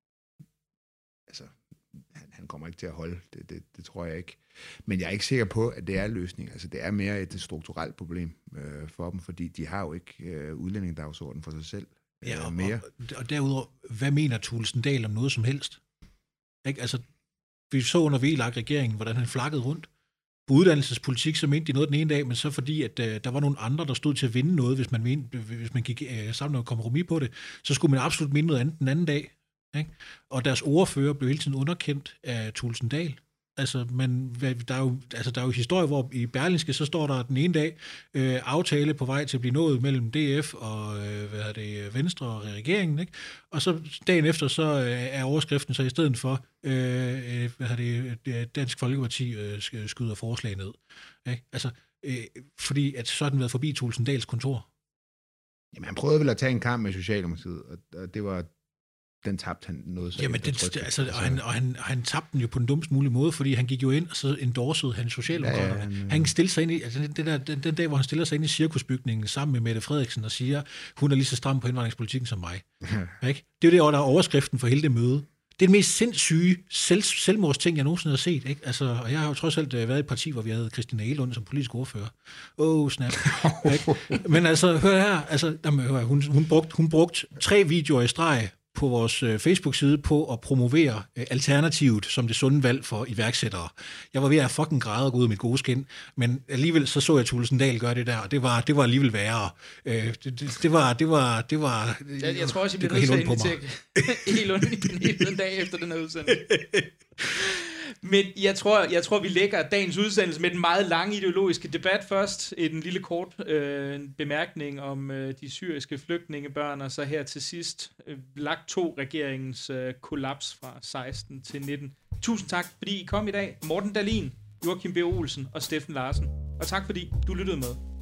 altså Han, han kommer ikke til at holde, det, det, det tror jeg ikke. Men jeg er ikke sikker på, at det er løsning. Altså, det er mere et strukturelt problem øh, for dem, fordi de har jo ikke øh, udlændingedagsorden for sig selv øh, ja, og, mere. Og, og derudover, hvad mener Thulesen Dahl om noget som helst? Ikke? Altså, vi så under V L A K-regeringen, hvordan han flakkede rundt. På uddannelsespolitik, så mente de noget den ene dag, men så fordi, at øh, der var nogle andre, der stod til at vinde noget, hvis man, mente, hvis man gik øh, sammen noget kompromis på det, så skulle man absolut minde noget andet den anden dag. Ikke? Og deres ordfører blev hele tiden underkendt af Thulesen Dahl. Altså, men der er jo, altså, der er jo historier, hvor i Berlingske, så står der den ene dag øh, aftale på vej til at blive nået mellem D F og øh, hvad er det, Venstre og regeringen, ikke? Og så dagen efter, så øh, er overskriften så i stedet for, øh, hvad er det, Dansk Folkeparti øh, skyder forslag ned. Ikke? Altså, øh, fordi at så har den været forbi Thulesen Dahls kontor. Jamen, han prøvede vel at tage en kamp med Socialdemokratiet, og det var... den tabte han noget. Så Jamen, det, altså, og, han, og han, han tabte den jo på den dummest mulige måde, fordi han gik jo ind, og så endorsede han Socialdemokraterne. Ja, ja, han, han stillede sig ind i, altså den, der, den, den dag, hvor han stiller sig ind i cirkusbygningen sammen med Mette Frederiksen og siger, hun er lige så stram på indvandringspolitikken som mig. Ja. Ikke? Det er jo det, der er overskriften for hele det møde. Det er den mest sindssyge selv, selvmordsting, jeg nogensinde har set. Ikke? Altså, og jeg har jo trods alt været i et parti, hvor vi havde Christina Egelund som politisk ordfører. Åh, oh, snap. Men altså, hør her. Altså, jamen, hør, hun, hun, brugt, hun brugt tre videoer i streg på vores øh, Facebook-side på at promovere øh, alternativet som det sunde valg for iværksættere. Jeg var ved at fucking græde og gå ud af mit gode skin, men alligevel så så jeg Thulesen Dahl gøre det der, og det var, det var alligevel værre. Øh, det, det, det var... Det var, det var jeg, jeg tror også, jeg bliver nødt til at invitere Egelund en dag efter den her udsendelse. Men jeg tror, jeg tror, vi lægger dagens udsendelse med den meget lange ideologiske debat først. En lille kort øh, bemærkning om øh, de syriske flygtningebørn, og så her til sidst øh, lagt to regeringens øh, kollaps fra seksten til nitten. Tusind tak, fordi I kom i dag. Morten Dahlin, Joachim B. Olsen og Steffen Larsen. Og tak, fordi du lyttede med.